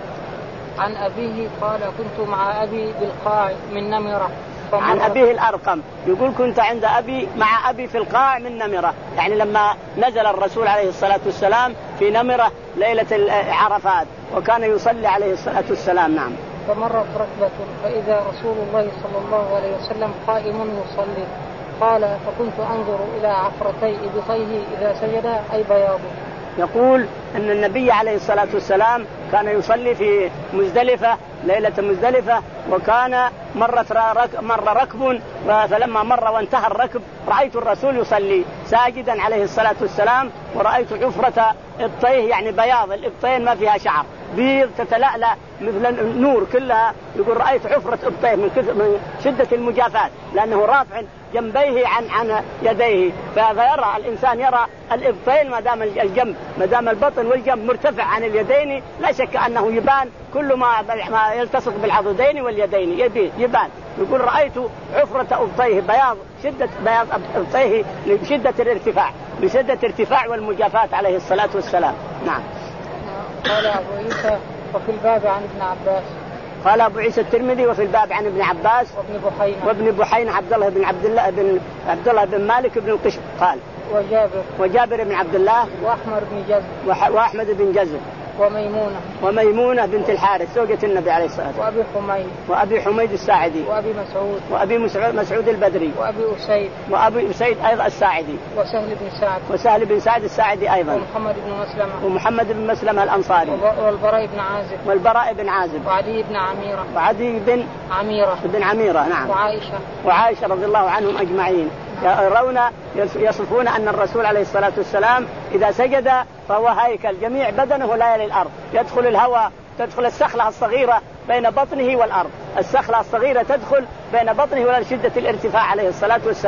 عن أبيه قال كنت مع أبي بالقاع من نمرة. عن أبيه الأرقم يقول كنت عند أبي مع أبي في القاع من نمرة، يعني لما نزل الرسول عليه الصلاة والسلام في نمرة ليلة عرفات وكان يصلي عليه الصلاة والسلام. نعم. فمرت ركبة فإذا رسول الله صلى الله عليه وسلم قائم يصلي. قال فكنت أنظر إلى عفرتي إبطيه إذا سجد أي بياضه. يقول أن النبي عليه الصلاة والسلام كان يصلي في مزدلفة ليلة مزدلفة، وكان مرت مر ركب، فلما مر وانتهى الركب رأيت الرسول يصلي ساجدا عليه الصلاة والسلام، ورأيت عفرة إبطيه يعني بياض الإبطين ما فيها شعر بيض تتلألأ مثل النور كلها. يقول رأيت عفرة إبطيه من, من شدة المجافاة لأنه رافع جنبيه عن عن يديه، فيرى الإنسان يرى الإبطين ما دام الجنب ما دام البطن والجنب مرتفع عن اليدين لا شك أنه يبان كل ما ما يلتصق بالعضدين واليدين يبان. يقول رأيت عفرة إبطيه بياض شدة بياض إبطيه بشدة الارتفاع بشدة ارتفاع والمجافاة عليه الصلاة والسلام. نعم. قال أبو عيسى وفي الباب عن ابن عباس. قال أبو عيسى الترمذي وفي الباب عن ابن عباس وابن بحينة وابن بحينة عبد الله بن عبد الله بن عبد الله بن مالك بن القشم قال وجابر وجابر بن عبد الله وأحمر بن جزم وأحمد بن جزم وميمونة وميمونة بنت الحارث زوجة النبي عليه الصلاة والسلام وأبي حميد وأبي حميد الساعدي وأبي مسعود وأبي مسعود البدري وأبي أسيد وأبي أسيد أيضا الساعدي وسهل بن سعد وسهل بن سعد الساعدي أيضا ومحمد بن مسلمة ومحمد بن مسلمة الأنصاري والبراء بن عازب والبراء بن عازب وعدي بن عميرة وعدي بن عميرة بن عميرة. نعم. وعائشة وعائشة رضي الله عنهم أجمعين يرون يصفون أن الرسول عليه الصلاة والسلام إذا سجد فهو هيكل جميع بدنه لا يلي الأرض، يدخل الهواء تدخل السخلة الصغيرة بين بطنه والأرض، السخلة الصغيرة تدخل بين بطنه ولا شدة الارتفاع عليه الصلاة والسلام،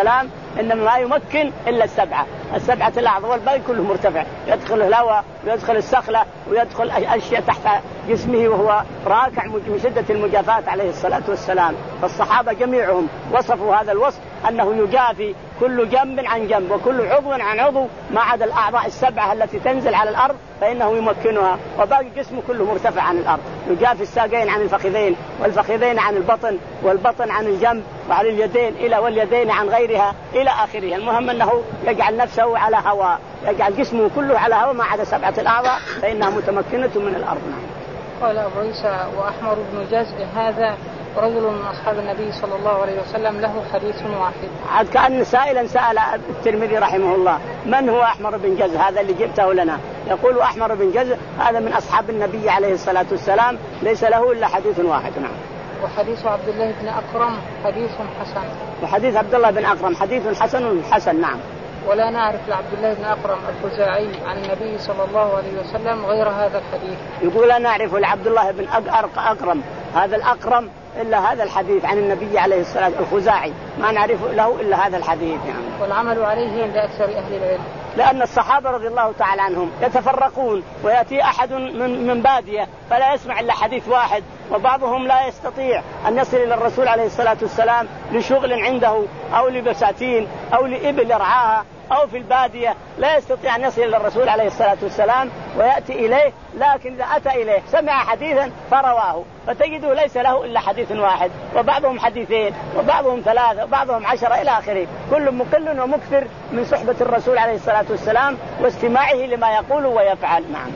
إنما ما يمكن إلا السبعة السبعة الأعضاء والباقي كله مرتفع، يدخل الهواء ويدخل السخلة ويدخل أشياء تحت جسمه وهو راكع من شدة المجافاة عليه الصلاة والسلام. فالصحابة جميعهم وصفوا هذا الوصف أنه يجافي كل جنب عن جنب وكل عضو عن عضو ما عدا الأعضاء السبعة التي تنزل على الأرض فإنه يمكنها، وباقي جسمه كله مرتفع عن الأرض. يجافي الساقين عن الفخذين والفخذين عن البطن والبطن عن الجنب وعن اليدين إلى واليدين عن غيرها إلى آخره. المهم أنه يجعل نفسه على هواء، يجعل جسمه كله على هواء ما عدا سبعة الأعضاء فإنها متمكنة من الأرض. قال أبو عيسى وأحمر بن جزء هذا رجل من أصحاب النبي صلى الله عليه وسلم له حديث واحد. عاد كأن سائلا سأل الترمذي رحمه الله من هو أحمر بن جزء هذا اللي جبته لنا؟ يقول أحمر بن جزء هذا من أصحاب النبي عليه الصلاة والسلام ليس له إلا حديث واحد. نعم. وحديث عبد الله بن أكرم حديث حسن. وحديث عبد الله بن أكرم حديث حسن حسن. نعم. ولا نعرف لعبد الله بن أكرم الخزاعي عن النبي صلى الله عليه وسلم غير هذا الحديث. يقول لا نعرف لعبد الله بن أكرم هذا الأكرم إلا هذا الحديث عن النبي عليه الصلاة والسلام الخزاعي ما نعرف له إلا هذا الحديث. يعني. والعمل عليه عند أكثر أهل العلم لأن الصحابة رضي الله تعالى عنهم يتفرقون ويأتي أحد من من بادية فلا يسمع إلا حديث واحد، وبعضهم لا يستطيع أن يصل إلى الرسول عليه الصلاة والسلام لشغل عنده أو لبساتين أو لإبل يرعاها أو في البادية لا يستطيع أن يصل إلى الرسول عليه الصلاة والسلام ويأتي إليه، لكن إذا أتى إليه سمع حديثا فرواه فتجده ليس له إلا حديث واحد وبعضهم حديثين وبعضهم ثلاثة وبعضهم عشرة إلى آخره، كل مقل ومكثر من صحبة الرسول عليه الصلاة والسلام واستماعه لما يقول ويفعل. نعم.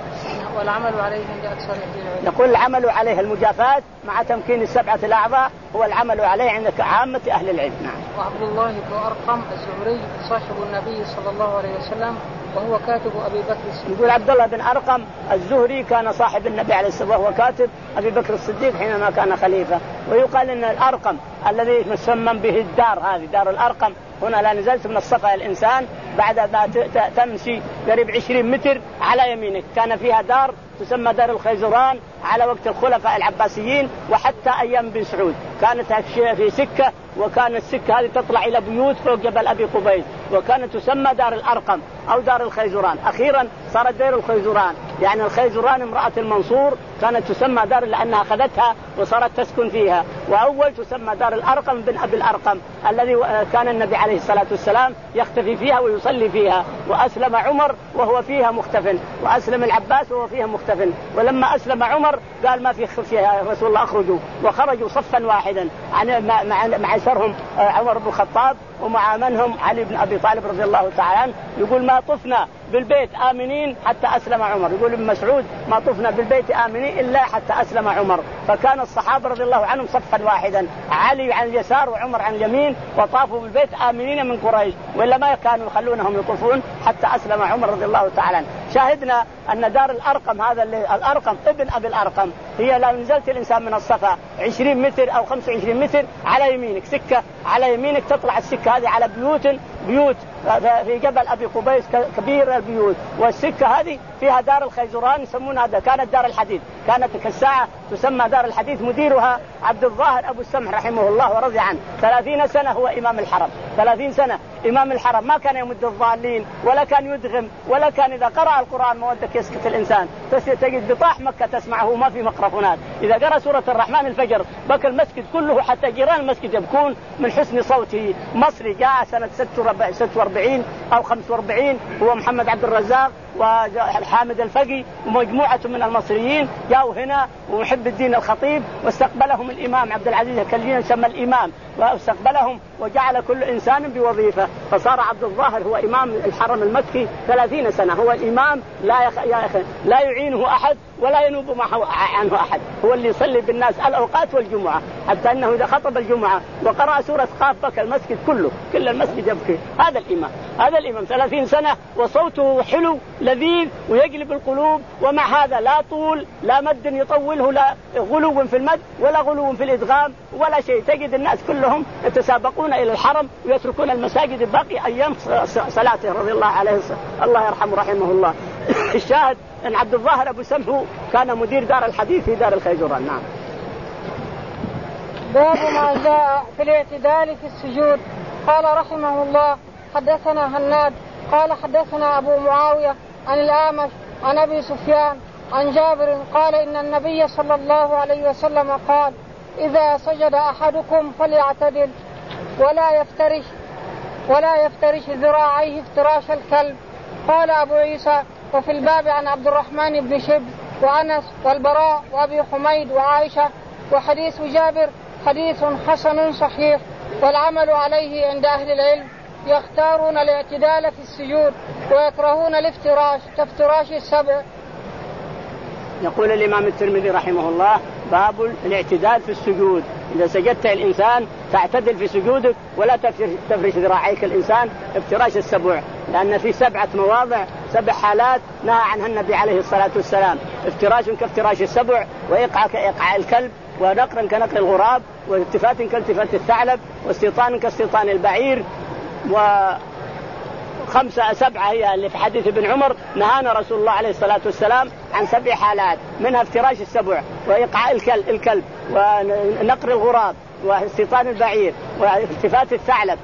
والعمل عليه عند أكثر أهل العلم. يقول العمل عليه المجافاة مع تمكين السبعة الأعضاء هو العمل عليه عند عامة أهل العلم. نعم. وعبد الله بن أرقم الزهري صاحب النبي صلى الله عليه وسلم وهو كاتب أبي بكر الصديق. يقول عبد الله بن أرقم الزهري كان صاحب النبي عليه الصلاة والسلام وهو كاتب أبي بكر الصديق حينما كان خليفة. ويقال أن الأرقم الذي مسمى به الدار هذه دار الأرقم هنا لا نزلت من الصفا الإنسان بعد ما تمشي قريب عشرين متر على يمينك كان فيها دار تسمى دار الخيزران على وقت الخلفاء العباسيين وحتى أيام بن سعود كانت في سكة، وكانت السكة هذه تطلع إلى بيوت فوق جبل أبي قبيس وكانت تسمى دار الأرقم أو دار الخيزران. أخيرا صارت دار الخيزران، يعني الخيزران امرأة المنصور كانت تسمى دار لأنها أخذتها وصارت تسكن فيها، وأول تسمى دار الأرقم بن أبي الأرقم الذي كان النبي عليه الصلاة والسلام يختفي فيها ويصلي فيها، وأسلم عمر وهو فيها مختفن، وأسلم العباس وهو فيها مختفن. ولما أسلم عمر قال ما في خفية رسول الله أخرجوا، وخرجوا صفا واحدا مع مع سرهم عمر بن الخطاب ومع منهم علي بن أبي طالب رضي الله تعالى عنه. يقول ما طفنا بالبيت آمنين حتى أسلم عمر، يقول ابن مسعود ما طفنا بالبيت آمنين إلا حتى أسلم عمر. فكان الصحابة رضي الله عنهم صفا واحدا، علي عن اليسار وعمر عن اليمين، وطافوا بالبيت آمنين من قريش، وإلا ما كانوا يخلونهم يطوفون حتى أسلم عمر رضي الله تعالى عنه. شاهدنا أن دار الأرقم هذا اللي الأرقم ابن أبي الأرقم هي لو نزلت الإنسان من الصفا عشرين متر أو خمسة وعشرين متر على يمينك سكة، على يمينك تطلع السكة هذه على بيوت بيوت في جبل أبي قبيس كبير البيوت، والسكة هذه فيها دار الخيزران يسمونها هذا، كانت دار الحديث، كانت كالساعة تسمى دار الحديث. مديرها عبد الظاهر أبو السمح رحمه الله ورضي عنه، ثلاثين سنة هو إمام الحرم، ثلاثين سنة إمام الحرم، ما كان يمد الضالين ولا كان يدغم ولا كان إذا قرأ القرآن مودك يسكت الإنسان، تجد بطاح مكة تسمعه ما في ميكروفونات، إذا قرأ سورة الرحمن الفجر بكى المسجد كله حتى جيران المسجد يبكون من حسن صوته. مصري جاء سنة ستة وأربعين أو خمسة وأربعين هو محمد عبد الرزاق وحامد الفقي ومجموعة من المصريين جاءوا هنا، ومحب الدين الخطيب واستقبلهم الإمام عبد العزيز الكليني سمى الإمام، واستقبلهم وجعل كل إنسان بوظيفة، فصار عبد الظاهر هو إمام الحرم المكي ثلاثين سنة، هو الإمام لا يخ... لا يعينه أحد ولا ينوب معه عنه أحد، هو اللي يصلي بالناس الأوقات والجمعة، حتى أنه إذا خطب الجمعة وقرأ سورة قاف بكى المسجد كله، كل المسجد يبكي. هذا الإمام، هذا الإمام ثلاثين سنة وصوته حلو لذيذ ويقلب القلوب، ومع هذا لا طول لا مد يطوله، لا غلو في المد ولا غلو في الإدغام ولا شيء. تجد الناس كلهم يتسابقون إلى الحرم ويتركون المساجد باقي أيام صلاته رضي الله عليه، الله يرحمه رحمه الله. الشاهد أن عبد الظاهر أبو سمح كان مدير دار الحديث في دار الخيزران. نعم. باب ما جاء في الاعتدال في السجود. قال رحمه الله حدثنا هناد قال حدثنا أبو معاوية عن الأعمش عن أبي سفيان عن جابر قال إن النبي صلى الله عليه وسلم قال إذا سجد أحدكم فليعتدل ولا يفترش ولا يفترش ذراعيه افتراش الكلب. قال أبو عيسى وفي الباب عن عبد الرحمن بن شبل وأنس والبراء وأبي حميد وعائشة. وحديث جابر حديث حسن صحيح والعمل عليه عند أهل العلم. يختارون الاعتدال في السجود ويكرهون الافتراش كافتراش السبع. يقول الإمام الترمذي رحمه الله باب الاعتدال في السجود. إذا سجدت الإنسان تعتدل في سجودك ولا تفرش ذراعيك الإنسان افتراش السبع، لأن في سبعة مواضع سبع حالات نهى عنها النبي عليه الصلاة والسلام: افتراش كافتراش السبع، وإيقاع كإيقاع الكلب، ونقر كنقر الغراب، والتفات كالتفات الثعلب، واستيطان كاستيطان البعير. وخمسة سبعة هي اللي في حديث ابن عمر نهانا رسول الله عليه الصلاة والسلام عن سبع حالات، منها افتراش السبع وإيقاع الكلب ونقر الغراب واستيطان البعير والتفات الثعلب.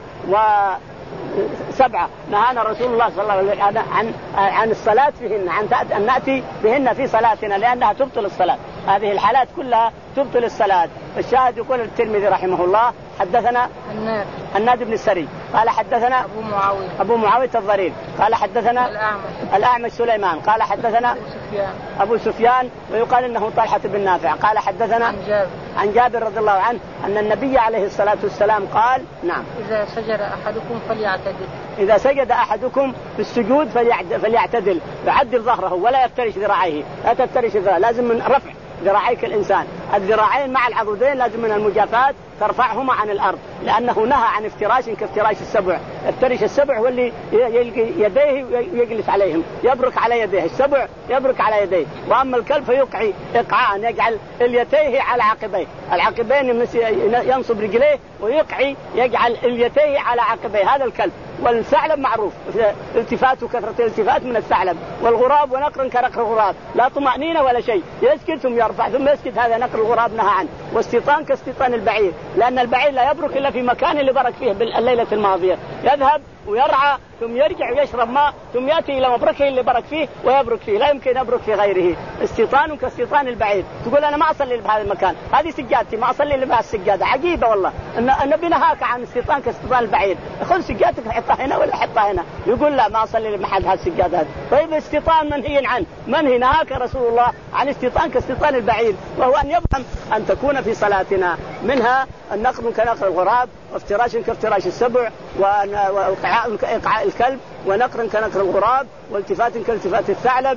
وسبعة نهانا رسول الله صلى الله عليه وسلم عن عن الصلاة فيهن، عن أن نأتي بهن في صلاتنا لأنها تبطل الصلاة. هذه الحالات كلها تبطل الصلاة. الشاهد يقول الترمذي رحمه الله حدثنا الناد الناد بن السري قال حدثنا أبو معاوية أبو معاوية الضرير قال حدثنا الأعمش الأعمش سليمان قال حدثنا أبو سفيان أبو سفيان ويقال إنه طلحة بن نافع قال حدثنا عن جابر عن جابر رضي الله عنه أن النبي عليه الصلاة والسلام قال نعم إذا سجد أحدكم فليعتدل إذا سجد أحدكم في السجود فليعتدل، يعدل ظهره ولا يفترش ذراعيه. لا تفترش ذراعيه، لازم من رفع ذراعيك الإنسان. الذراعين مع العضدين لازم من المجافات ترفعهما عن الأرض، لأنه نهى عن افتراش كافتراش السبع. افترش السبع هو اللي يلقي يديه ويجلس عليهم، يبرك على يديه. السبع يبرك على يديه. وأما الكلب فيقعي إقعاء، يجعل اليتيه على عقبيه، العقبين ينصب رجليه ويقعي يجعل اليتيه على عقبيه. هذا الكلب. والثعلب معروف التفات وكثرة الالتفات من الثعلب. والغراب ونقر كنقر الغراب، لا طمأنينة ولا شيء، يسكت ثم يرفع ثم يسكت، هذا نقر الغراب نهى عنه. واستيطان كاستيطان البعير، لأن البعير لا يبرك إلا في مكان اللي برك فيه بالليلة الماضية، يذهب ويرعى ثم يرجع ويشرب ماء ثم يأتي إلى مبركه اللي برك فيه ويبرك فيه، لا يمكن يبرك في غيره. استيطان كاستيطان البعير. تقول أنا ما أصلي بهذا المكان، هذه سجادتي ما أصلي بها السجادة. عجيبة والله أن النبي نهاك عن استيطان كاستيطان البعير، خذ سجادتك حطها هنا ولا حطها هنا. يقول لا ما أصلي بمحل هذه السجادة هذه. طيب الاستيطان منهي عنه، منهي نهاك رسول الله عن استيطان كاستيطان البعير، وهو أن يفهم أن تكون في صلاتنا منها النقر كنقر الغراب، وافتراش كافتراش السبع، وإيقاع الكلب، ونقر كنقر الغراب، والتفات كالتفات الثعلب،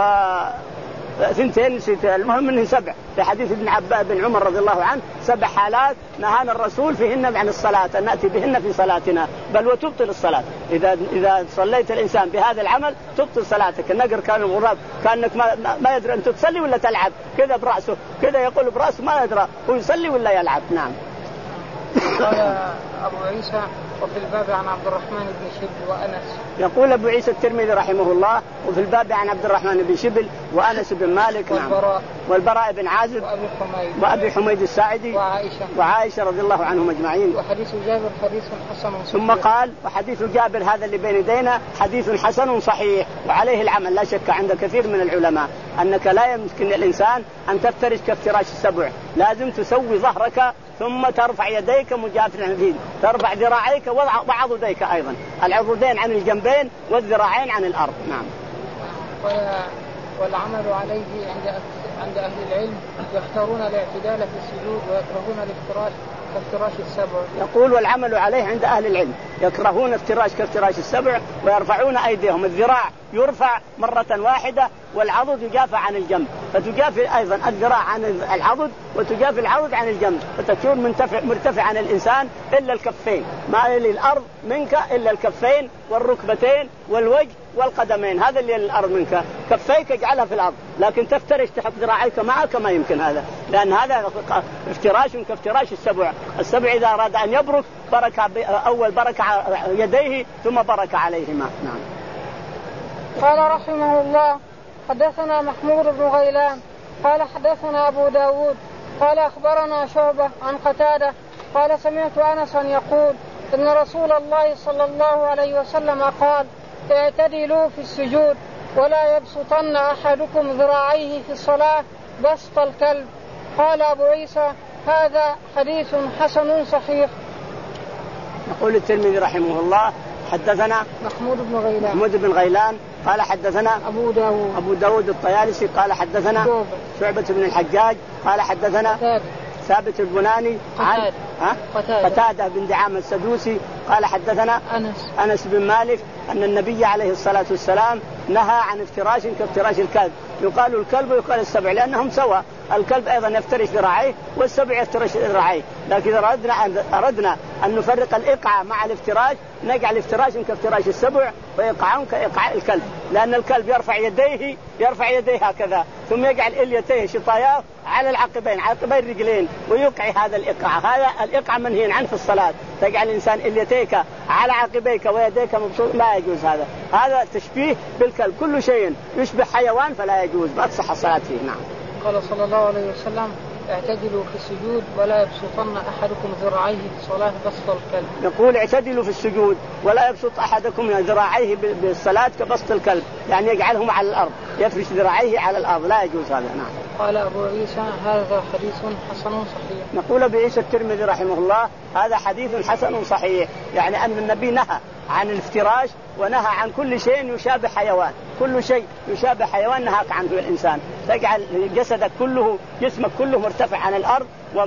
وثنتين المهم منه سبع. في حديث ابن عباس بن عمر رضي الله عنه سبع حالات نهانا الرسول فيهن عن الصلاة أن نأتي بهن في صلاتنا، بل وتبطل الصلاة. إذا إذا صليت الإنسان بهذا العمل تبطل صلاتك. النقر كان الغراب كأنك ما, ما يدري أنت تصلي ولا تلعب، كذا برأسه كذا يقول برأسه ما يدري هو يصلي ولا يلعب. نعم. قال أبو عيسى وفي الباب عن عبد الرحمن بن شبل وأنس. يقول أبو عيسى الترمذي رحمه الله وفي الباب عن عبد الرحمن بن شبل وأنس بن مالك والبراء, نعم. والبراء بن عازب وأبي حميد, وأبي حميد الساعدي وعائشة, وعائشة رضي الله عنهم أجمعين. وحديث جابر حديث حسن صحيح. ثم قال وحديث جابر هذا اللي بين يدينا حديث حسن صحيح وعليه العمل. لا شك عند كثير من العلماء أنك لا يمكن للإنسان أن تفترش كافتراش السبع، لازم تسوي ظهرك ثم ترفع يديك مجافا فيه، ترفع ذراعيك وعضديك أيضا، العضدين عن الجنبين والذراعين عن الأرض. نعم. والعمل عليه عند عند أهل العلم يختارون الاعتدال في السجود ويكرهون الافتراش كافتراش السبع. يقول والعمل عليه عند أهل العلم يكرهون افتراش كافتراش السبع ويرفعون أيديهم. الذراع يرفع مرة واحدة والعضد يجافى عن الجنب، فتجافي أيضا الذراع عن العضد وتجافي العضد عن الجنب، فتكون مرتفع, مرتفع عن الإنسان إلا الكفين، ما إلى الأرض منك إلا الكفين والركبتين والوجه والقدمين، هذا اللي الأرض منك. كفيك اجعلها في الأرض، لكن تفترش تحط ذراعيك معك ما يمكن هذا، لأن هذا افتراش كافتراش السبع. السبع إذا أراد أن يبرك برك أول برك يديه ثم برك عليهما. نعم. قال رحمه الله حدثنا محمود بن غيلان قال حدثنا أبو داود قال أخبرنا شعبة عن قتادة قال سمعت أنسا يقول إن رسول الله صلى الله عليه وسلم قال اعتدلوا في السجود ولا يبسطن أحدكم ذراعيه في الصلاة بسط الكلب. قال أبو عيسى هذا حديث حسن صحيح. يقول الترمذي رحمه الله حدثنا محمود بن غيلان محمود بن غيلان قال حدثنا أبو داود أبو داود الطيالسي قال حدثنا شعبة, شعبة بن الحجاج قال حدثنا قتادة. ثابت البناني عن قتادة. قتادة بن دعامة السدوسي قال حدثنا أنس أنس بن مالك أن النبي عليه الصلاة والسلام نهى عن افتراش كافتراش الكلب. يقال الكلب ويقال السبع لأنهم سوا، الكلب أيضا يفترش ذراعيه والسبع يفترش ذراعيه، لكن إذا أردنا أن, أردنا أن نفرق الإقعاء مع الافتراش نجعل افتراش كافتراش السبع وإقعاء كإقعاء الكلب، لأن الكلب يرفع يديه يرفع يديه هكذا ثم يجعل إليتيه شطاياه على العقبين عقبين الرجلين ويقعي هذا الإقعاء. هذا الإقعاء منهي عنه في الصلاة، تجعل الإنسان إليتيك على عقبيك ويديك مبسوط، لا يجوز هذا. هذا تشبيه بالكلب، كل شيء يشبه حيوان فلا يجوز، ما تصح الصلاة فيه. نعم. قال صلى الله عليه وسلم اعتدلوا في السجود ولا يبسطن أحدكم ذراعيه في الصلاة بسط الكلب. يقول اعتدلوا في السجود ولا يبسط أحدكم ذراعيه بالصلاة كبسط الكلب، يعني يجعلهم على الأرض، يفرش ذراعيه على الأرض، لا يجوز هذا. نعم. قال أبو عيسى هذا حديث حسن صحيح. نقول أبو عيسى الترمذي رحمه الله هذا حديث حسن صحيح، يعني أن النبي نهى عن الافتراش ونهى عن كل شيء يشابه حيوان، كل شيء يشابه حيوان نهاك عنه الإنسان، تجعل جسدك كله جسمك كله مرتفع عن الأرض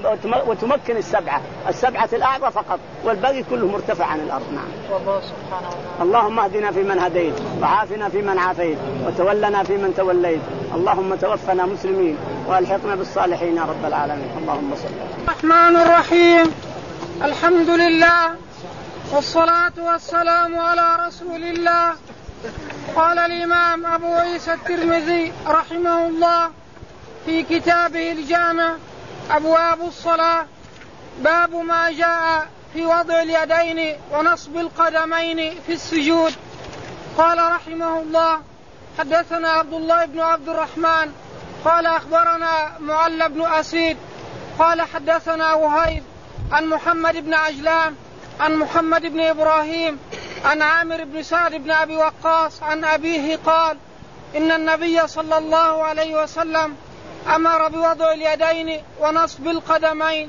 وتمكن السبعة السبعة الأعضاء فقط والباقي كله مرتفع عن الأرض. نعم. والله سبحانه وتعالى. اللهم اهدنا فيمن هديت وعافنا فيمن عافيت وتولنا فيمن توليت، اللهم توفنا مسلمين والحقنا بالصالحين يا رب العالمين. اللهم صل. الرحمن الرحيم. الحمد لله والصلاة والسلام على رسول الله. قال الإمام أبو عيسى الترمذي رحمه الله في كتابه الجامع أبواب الصلاة باب ما جاء في وضع اليدين ونصب القدمين في السجود. قال رحمه الله حدثنا عبد الله بن عبد الرحمن قال أخبرنا معل بن أسيد قال حدثنا وهيب عن محمد بن عجلان عن محمد بن إبراهيم عن عامر بن سعد بن أبي وقاص عن أبيه قال إن النبي صلى الله عليه وسلم أمر بوضع اليدين ونصب القدمين.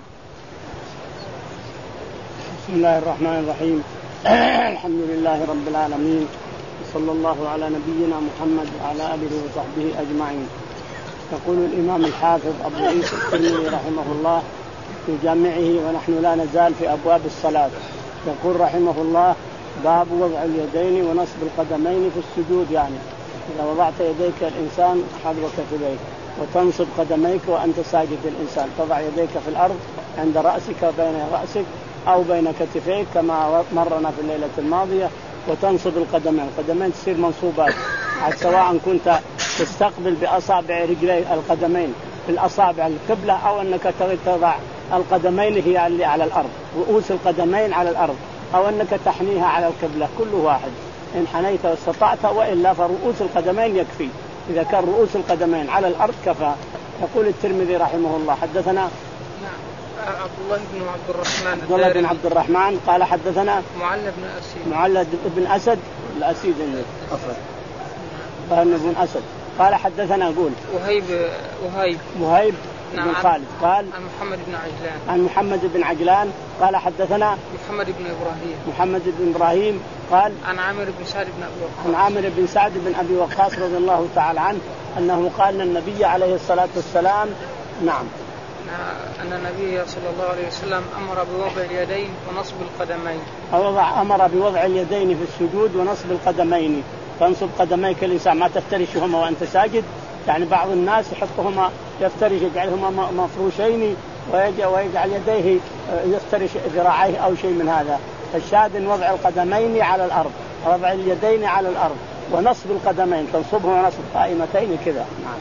بسم الله الرحمن الرحيم. الحمد لله رب العالمين صلى الله على نبينا محمد وعلى آله وصحبه أجمعين. يقول الإمام الحافظ أبو عيسى الترمذي رحمه الله في جامعه ونحن لا نزال في أبواب الصلاة، يقول رحمه الله باب وضع اليدين ونصب القدمين في السجود، يعني إذا وضعت يديك الإنسان حذو كتفيك وتنصب قدميك وأنت ساجد الإنسان، تضع يديك في الأرض عند رأسك وبين رأسك أو بين كتفيك كما مرنا في الليلة الماضية، وتنصب القدمين، القدمين تصير منصوبات سواء كنت تستقبل بأصابع رجلي القدمين في الأصابع القبلة أو أنك تضع القدمين هي اللي على الأرض، رؤوس القدمين على الأرض، أو أنك تحنيها على القبلة، كل واحد إن حنيت واستطعت، وإلا فرؤوس القدمين يكفي، إذا كان رؤوس القدمين على الأرض كفى. يقول الترمذي رحمه الله حدثنا عبد الله بن عبد الرحمن عبد الله بن عبد الرحمن قال حدثنا معل بن أسيد معل بن أسد الأسيد أفرد بن أسد قال حدثنا أقول وهيب وهيب وهيب نعم بن خالد قال عن محمد بن عجلان عن محمد بن عجلان قال حدثنا محمد بن إبراهيم محمد بن إبراهيم قال عن عامر بن سعد بن أبي وقاص عن عامر بن سعد بن أبي وقاص رضي الله تعالى عنه أنه قال أن النبي عليه الصلاة والسلام نعم أن النبي صلى الله عليه وسلم أمر بوضع اليدين ونصب القدمين. أمر بوضع اليدين في السجود ونصب القدمين، تنصب قدميك الإنسان ما تفترشهما وأنت ساجد، يعني بعض الناس يحطهما يفترش يجعلهما مفروشين ويجعل يديه يفترش ذراعيه أو شيء من هذا، فالشاهد وضع القدمين على الأرض، وضع اليدين على الأرض ونصب القدمين، تنصبهما نصب قائمتين كذا. نعم.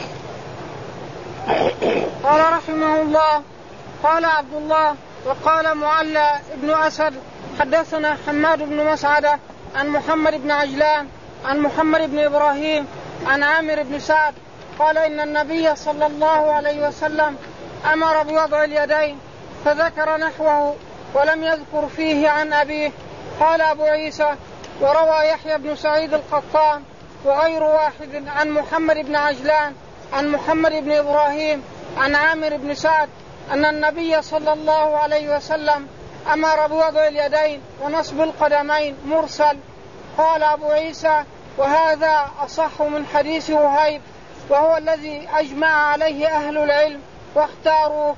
قال رحمه الله قال عبد الله وقال معلى بن أسد حدثنا حماد بن مسعدة عن محمد بن عجلان عن محمد بن إبراهيم عن عامر بن سعد قال إن النبي صلى الله عليه وسلم أمر بوضع اليدين، فذكر نحوه ولم يذكر فيه عن أبيه. قال أبو عيسى: وروى يحيى بن سعيد القطان وغير واحد عن محمد بن عجلان عن محمد بن إبراهيم عن عامر بن سعد أن النبي صلى الله عليه وسلم أمر بوضع اليدين ونصب القدمين مرسل. قال أبو عيسى: وهذا أصح من حديث وهيب، وهو الذي أجمع عليه أهل العلم واختاروه.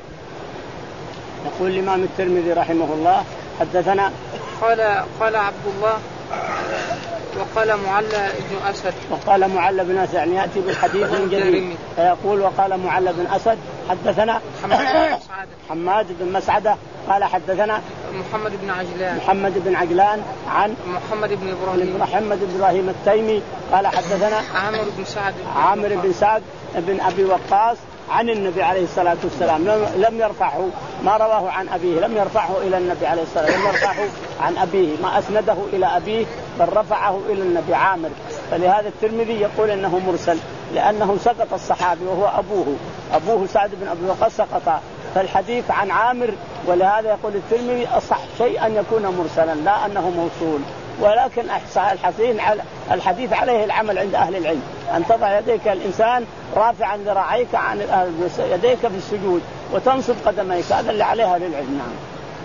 يقول الإمام الترمذي رحمه الله: حدثنا قال قال عبد الله وقال معلى بن أسد وقال معلى بن أسد، يعني يأتي بالحديث من جديد فيقول وقال معلى بن أسد حدثنا حماد بن مسعدة قال حدثنا محمد بن عجلان محمد بن عجلان عن محمد بن إبراهيم محمد بن إبراهيم التيمي قال حدثنا عامر بن سعد عامر بن سعد بن أبي وقاص عن النبي عليه الصلاة والسلام، لم يرفعه، ما رواه عن أبيه لم يرفعه إلى النبي عليه الصلاة والسلام، لم يرفعه عن أبيه، ما أسنده إلى أبيه بل رفعه إلى النبي عامر. فلهذا الترمذي يقول إنه مرسل لأنه سقط الصحابي وهو أبوه أبوه سعد بن أبي وقاص سقط، فالحديث عن عامر، ولهذا يقول الترمذي أصح شيء أن يكون مرسلا لا أنه موصول. ولكن الحديث الحديث عليه العمل عند أهل العلم، أن تضع يديك الإنسان رافعا ذراعيك عن يديك في السجود وتنصب قدميك، هذا اللي عليها للعلم. نعم.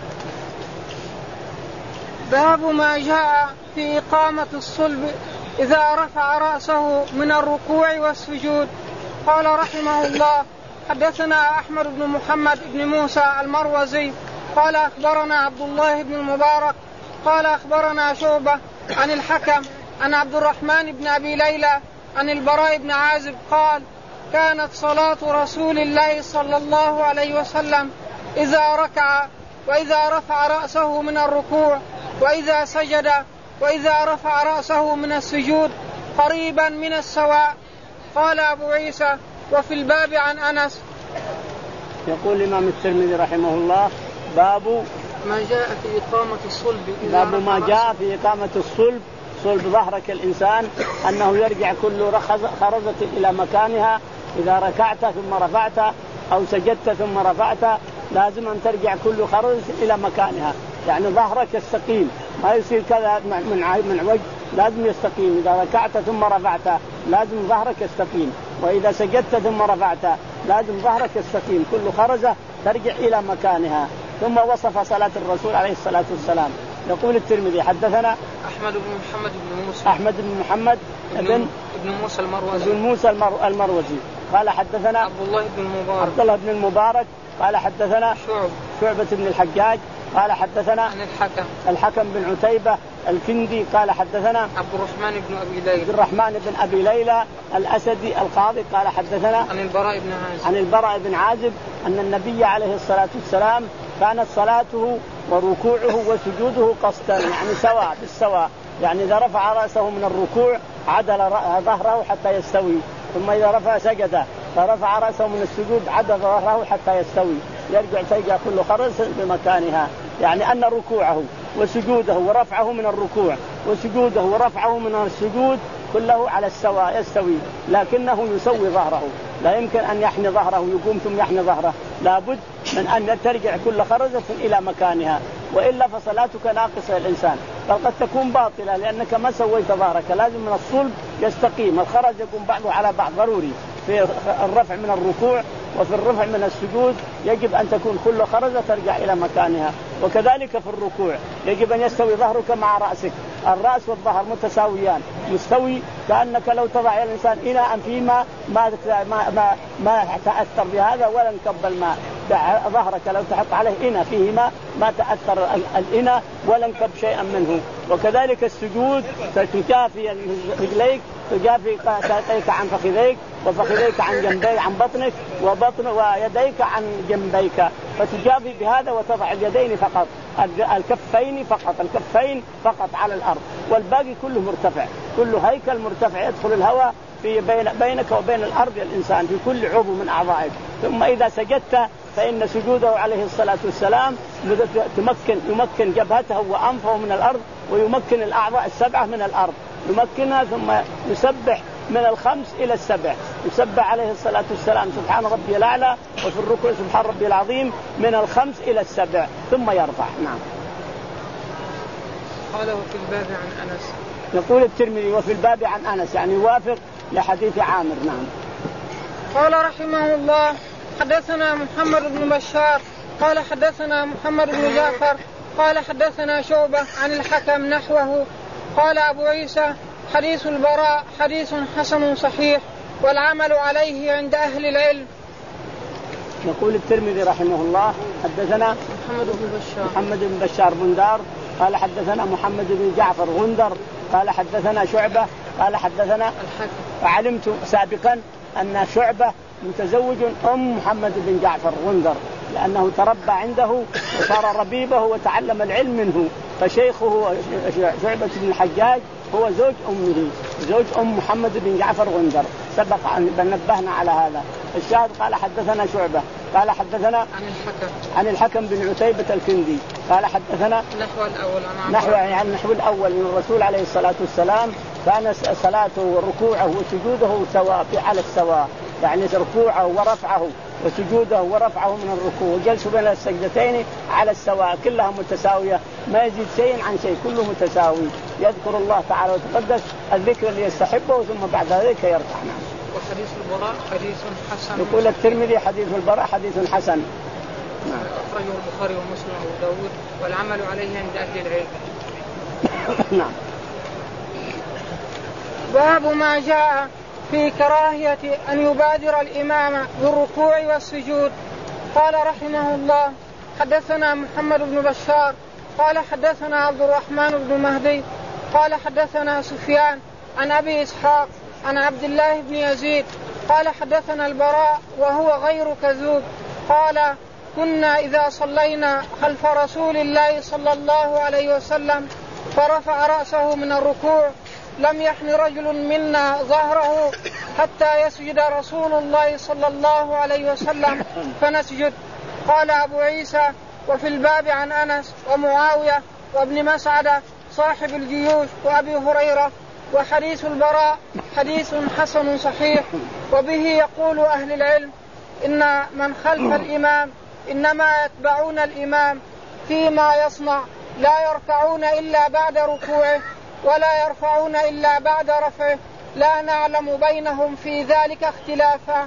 باب ما جاء في إقامة الصلب إذا رفع رأسه من الركوع والسجود. قال رحمه الله: حدثنا أحمد بن محمد بن موسى المروزي قال أخبرنا عبد الله بن المبارك قال أخبرنا شعبة عن الحكم عن عبد الرحمن بن أبي ليلى عن البراء بن عازب قال: كانت صلاة رسول الله صلى الله عليه وسلم إذا ركع وإذا رفع رأسه من الركوع وإذا سجد وإذا رفع رأسه من السجود قريبا من السواء. قال أبو عيسى: وفي الباب عن أنس. يقول الإمام الترمذي رحمه الله: باب ما جاء في إقامة الصلب باب ما جاء في إقامة الصلب، صلب ظهرك الإنسان أنه يرجع كل خرزة إلى مكانها، إذا ركعت ثم رفعت أو سجدت ثم رفعت لازم أن ترجع كل خرزة إلى مكانها، يعني ظهرك يستقيم، ما يصير كذا من من وجه، لازم يستقيم. إذا ركعت ثم رفعت لازم ظهرك يستقيم، وإذا سجدت ثم رفعت لازم ظهرك يستقيم، كل خرزة ترجع إلى مكانها. ثم وصف صلاة الرسول عليه الصلاة والسلام. يقول الترمذي: حدثنا أحمد بن محمد بن موسى أحمد بن محمد بن ابن موسى المروزي بن موسى المروزي قال حدثنا عبد الله بن المبارك عبد الله بن المبارك قال حدثنا شعب شعبة بن الحجاج قال حدثنا عن الحكم الحكم بن عتيبة الكندي قال حدثنا عبد الرحمن بن أبي ليلى عبد الرحمن بن أبي ليلى الأسدي القاضي قال حدثنا عن البراء بن عازب عن البراء بن عازب أن النبي عليه الصلاة والسلام كانت صلاته وركوعه وسجوده قصدا، يعني سواء بالسواء، يعني إذا رفع رأسه من الركوع عدل ظهره حتى يستوي، ثم إذا رفع سجده فرفع رأسه من السجود عدل ظهره حتى يستوي، يرجع ترجع كل خرز بمكانها، يعني أن ركوعه وسجوده ورفعه من الركوع وسجوده ورفعه من السجود كله على السواء يستوي، لكنه يسوي ظهره، لا يمكن أن يحني ظهره يقوم ثم يحني ظهره، لابد من أن ترجع كل خرزة إلى مكانها، وإلا فصلاتك ناقصة الإنسان، بل قد تكون باطلة لأنك ما سويت ظهرك. لازم من الصلب يستقيم، الخرز يكون بعضه على بعض، ضروري في الرفع من الركوع وفي الرفع من السجود يجب أن تكون كل خرزة ترجع إلى مكانها، وكذلك في الركوع يجب أن يستوي ظهرك مع رأسك، الرأس والظهر متساويان مستوي، كأنك لو تضع الإنسان إناء فيما ما ما ما, ما تأثر بهذا ولا انكب الماء، ظهرك لو تحط عليه إناء فيه ماء ما تأثر الإناء ولا انكب شيئا منه. وكذلك السجود تجافي رجليك تجافي ساقيك عن فخذيك وفخذيك عن جنبي عن بطنك وبطن ويديك عن جنبيك، فتجافي بهذا وتضع اليدين فقط، الكفين فقط، الكفين فقط على الأرض، والباقي كله مرتفع، كله هيكل مرتفع يدخل الهواء في بين بينك وبين الأرض الإنسان في كل عضو من أعضائك. ثم إذا سجدت فإن سجوده عليه الصلاة والسلام تمكن يمكن جبهته وأنفه من الأرض، ويمكن الأعضاء السبعة من الأرض، يمكنها ثم يسبح من الخمس إلى السبع، يسبح عليه الصلاة والسلام سبحان ربي الأعلى، وفي الركوع سبحان ربي العظيم من الخمس إلى السبع ثم يرفع. نعم. قال وفي الباب عن أنس. يقول الترمذي وفي الباب عن أنس، يعني يوافق لحديث عامر. نعم. قال رحمه الله حدثنا محمد بن بشار قال حدثنا محمد بن جعفر قال حدثنا شعبة عن الحكم نحوه. قال أبو عيسى حديث البراء حديث حسن صحيح والعمل عليه عند أهل العلم. يقول الترمذي رحمه الله حدثنا محمد بن بشار محمد بن بشار بندار قال حدثنا محمد بن جعفر غندر قال حدثنا شعبة قال حدثنا الحكم. فعلمت سابقا أن شعبة متزوج أم محمد بن جعفر غندر، لأنه تربى عنده وصار ربيبه وتعلم العلم منه، فشيخه شعبة بن الحجاج هو زوج أمه زوج أم محمد بن جعفر غندر، سبق أن نبهنا على هذا. الشاهد قال حدثنا شعبة قال حدثنا عن الحكم عن الحكم بن عتيبة الكندي قال حدثنا نحو الأول نحو يعني النحو الأول من الرسول عليه الصلاة والسلام، كان صلاته وركوعه وسجوده سواء على السواء، يعني ركوعه ورفعه وسجوده ورفعه من الركوع وجلسه بين السجدتين على السواء كلها متساوية، ما يزيد شيء عن شيء، كله متساوي، يذكر الله تعالى وتقدس الذكر اللي يستحبه ثم بعد ذلك يرفع. نعم. وحديث البراء حديث حسن. يقول الترمذي حديث البراء حديث حسن. نعم. أخرجه البخاري ومسلم وأبو داود والعمل عليه عند أهل العلم. نعم. باب ما جاء في كراهية أن يبادر الإمام بالركوع والسجود. قال رحمه الله حدثنا محمد بن بشار قال حدثنا عبد الرحمن بن مهدي قال حدثنا سفيان عن أبي إسحاق عن عبد الله بن يزيد قال حدثنا البراء وهو غير كذوب قال كنا إذا صلينا خلف رسول الله صلى الله عليه وسلم فرفع رأسه من الركوع لم يحن رجل منا ظهره حتى يسجد رسول الله صلى الله عليه وسلم فنسجد. قال أبو عيسى وفي الباب عن أنس ومعاوية وابن مسعد صاحب الجيوش وأبي هريرة. وحديث البراء حديث حسن صحيح، وبه يقول أهل العلم إن من خلف الإمام إنما يتبعون الإمام فيما يصنع، لا يركعون إلا بعد ركوعه ولا يرفعون إلا بعد رفعه، لا نعلم بينهم في ذلك اختلافا.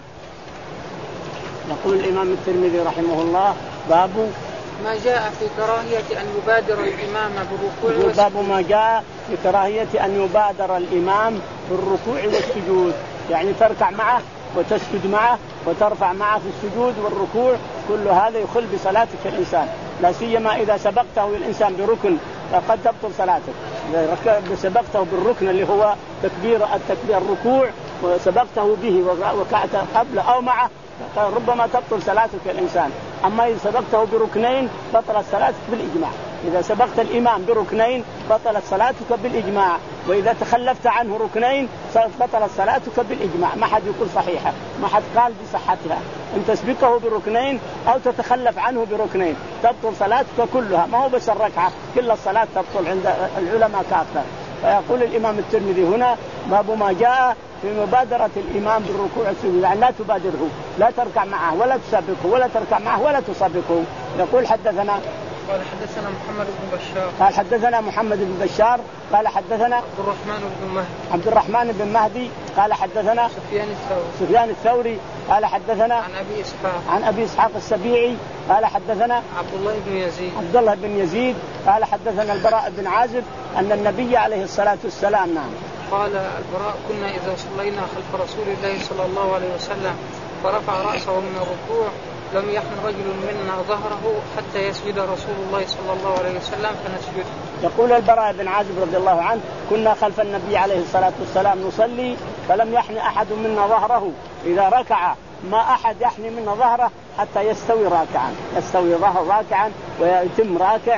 يقول الإمام الترمذي رحمه الله باب ما جاء في كراهية أن يبادر الإمام بالركوع والسجود. باب ما جاء في كراهية أن يبادر الإمام بالركوع والسجود، يعني تركع معه وتسجد معه وترفع معه في السجود والركوع، كل هذا يخل بصلاتك الإنسان، لا سيما إذا سبقته الإنسان بركن قد تبطل صلاتك. إذا سبقته بالركن اللي هو تكبير التكبير الركوع وسبقته به وقعت قبل أو معه ربما تبطل صلاتك الإنسان. أما إذا سبقته بركنين بطلت صلاتك بالإجماع، إذا سبقت الإمام بركنين بطلت صلاتك بالإجماع، وإذا تخلفت عنه ركنين بطلت صلاتك بالإجماع، ما حد يقول صحيحة، ما حد قال بصحتها. أن تسبقه بركنين أو تتخلف عنه بركنين تبطل صلاتك كلها، ما هو بس الركعة، كل الصلاة تبطل عند العلماء كافة. فيقول الإمام الترمذي هنا باب ما جاء في مبادرة الإمام بالركوع والسجود، يعني لا تبادره، لا تركع معه ولا تسابقه ولا تركع معه ولا تسابقه. يقول حدثنا قال حدثنا محمد بن بشار قال حدثنا محمد بن بشار قال حدثنا عبد الرحمن بن مهدي عبد الرحمن بن مهدي قال حدثنا سفيان الثوري سفيان الثوري قال حدثنا عن أبي إسحاق عن أبي إسحاق السبيعي قال حدثنا عبد الله بن يزيد عبد الله بن يزيد قال حدثنا البراء بن عازب أن النبي عليه الصلاة والسلام نعم قال البراء كنا إذا صلينا خلف رسول الله صلى الله عليه وسلم فرفع رأسه من الركوع لم يحن رجل منا ظهره حتى يسجد رسول الله صلى الله عليه وسلم فنسجد. يقول البراء بن عازب رضي الله عنه كنا خلف النبي عليه الصلاة والسلام نصلي فلم يحن أحد منا ظهره، إذا ركع ما أحد يحني منا ظهره حتى يستوي راكعا، يستوي ظهر راكعا ويتم راكع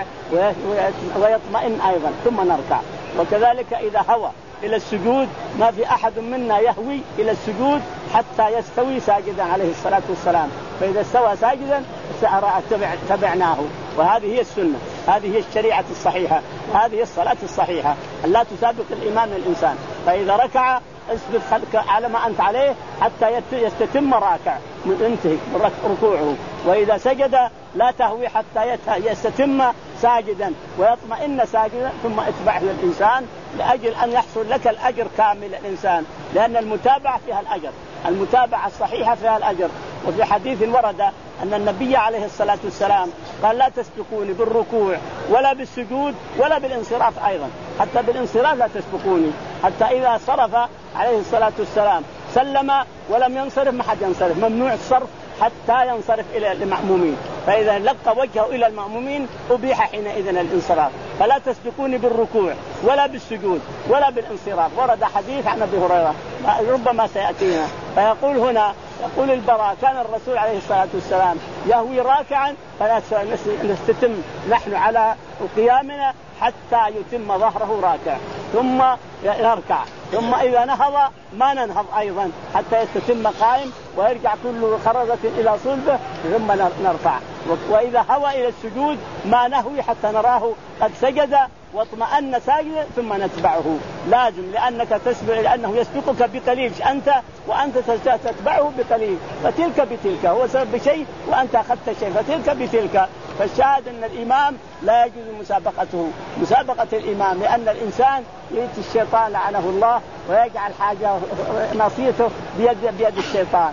ويطمئن أيضا ثم نركع. وكذلك إذا هوى إلى السجود ما في أحد منا يهوي إلى السجود حتى يستوي ساجدا عليه الصلاة والسلام، فإذا استوى ساجدا تبعناه. وهذه هي السنة، هذه هي الشريعة الصحيحة، هذه هي الصلاة الصحيحة، أن لا تسابق الإمام الإنسان، فإذا ركع اسجد خلك على ما أنت عليه حتى يستتم راكع منتهي ركوعه. وإذا سجد لا تهوي حتى يستتم ساجدا ويطمئن ساجدا، ثم اتبعه الإنسان لأجل أن يحصل لك الأجر كامل الإنسان، لأن المتابعة فيها الأجر، المتابعة الصحيحة فيها الأجر. وفي حديث ورد أن النبي عليه الصلاة والسلام قال لا تسبقوني بالركوع ولا بالسجود ولا بالانصراف أيضا، حتى بالانصراف لا تسبقوني، حتى إذا صرف عليه الصلاة والسلام سلم ولم ينصرف ما حد ينصرف، ممنوع الصرف حتى ينصرف إلى المأمومين، فإذا لقى وجهه إلى المأمومين أبيح حينئذ الانصراف. فلا تسبقوني بالركوع ولا بالسجود ولا بالانصراف. ورد حديث عن أبي هريرة ربما سيأتينا، فيقول هنا يقول البراء كان الرسول عليه الصلاة والسلام يهوي راكعا فلا نستتم نحن على قيامنا حتى يتم ظهره راكع ثم يركع، ثم إذا نهض ما ننهض أيضا حتى يستتم قائم ويرجع كل خرزة إلى صلبه ثم نرفع. وإذا هوى إلى السجود ما نهوي حتى نراه قد سجد واطمأن ساجدا ثم نتبعه، لازم لأنك تسبق، لأنه يسبقك بقليل أنت وأنت تتبعه بقليل، فتلك بتلك هو سبب بشيء وأنت أخذت شيء فتلك بتلك. فالشاهد أن الإمام لا يجوز مسابقته مسابقة الإمام، لأن الإنسان يأتي الشيطان لعنه الله ويجعل حاجة نصيته بيد بيد الشيطان،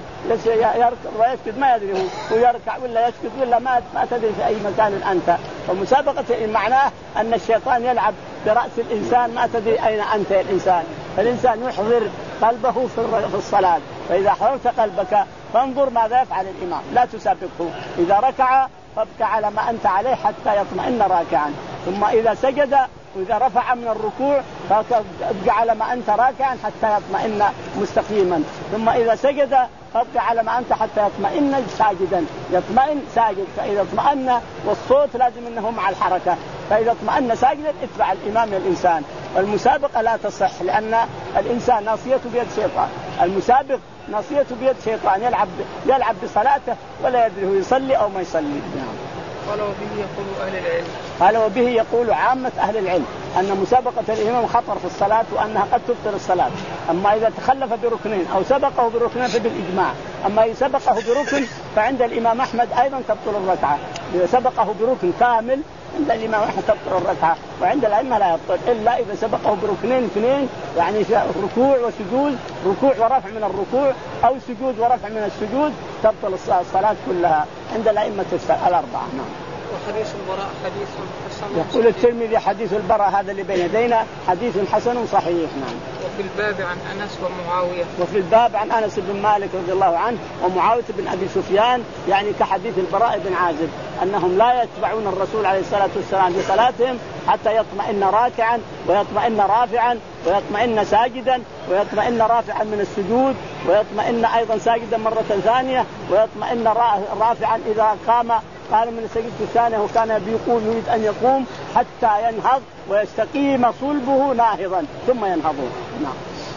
يركض ويسجد ما يدري هو ويركع ولا يسجد ولا ما ما تدري في أي مكان أنت. فمسابقة معناه أن الشيطان يلعب برأس الإنسان ما تدري أين أنت يا الإنسان. فالإنسان يحضر قلبه في الصلاة، فإذا حضرت قلبك فانظر ماذا يفعل الإمام، لا تسابقه. إذا ركع فابقى على ما أنت عليه حتى يطمئن راكعا، ثم إذا سجد وإذا رفع من الركوع فابقى على ما أنت راكعا حتى يطمئن مستقيما، ثم إذا سجد فابقى على ما أنت حتى يطمئن ساجدا، يطمئن ساجد. فإذا اطمئن والصوت لازم أنه مع الحركة، فإذا اطمئن ساجدا اتبع الإمام الإنسان. والمسابقة لا تصح لأن الإنسان ناصيته بيد شيطان، المسابق ناصيته بيد شيطان يلعب يلعب بصلاته ولا يدري هو يصلي أو ما يصلي. قال وبه يقول أهل العلم قال وبه يقول عامة أهل العلم أن مسابقة الإمام خطر في الصلاة وأنها قد تبطل الصلاة. أما إذا تخلف بركنين أو سبقه بركنين فبالإجماع، أما إذا سبقه بركن فعند الإمام أحمد أيضا تبطل الركعة، إذا سبقه بركن كامل عند الإمام أحمد تبطل الركعة، وعند الأئمة لا يبطل إلا إذا سبقه بركنين اثنين، يعني ركوع وسجود، ركوع ورفع من الركوع أو سجود ورفع من السجود تبطل الصلاة كلها عند الأئمة الأربعة. وحديث البراء حديث حسن. يقول الترمذي حديث البراء هذا اللي بين يدينا حديث حسن صحيح. نعم. وفي الباب عن أنس ومعاوية. وفي الباب عن أنس بن مالك رضي الله عنه ومعاوية بن أبي سفيان، يعني كحديث البراء بن عازب أنهم لا يتبعون الرسول عليه الصلاة والسلام في صلاتهم حتى يطمئن راكعا ويطمئن رافعا ويطمئن ساجدا ويطمئن رافعا من السجود ويطمئن أيضا ساجدا مرة ثانية ويطمئن رافعا إذا قام قال من السجدة الثانية وكان بيقول يريد أن يقوم حتى ينهض ويستقيم صلبه ناهضا ثم ينهضون. نعم.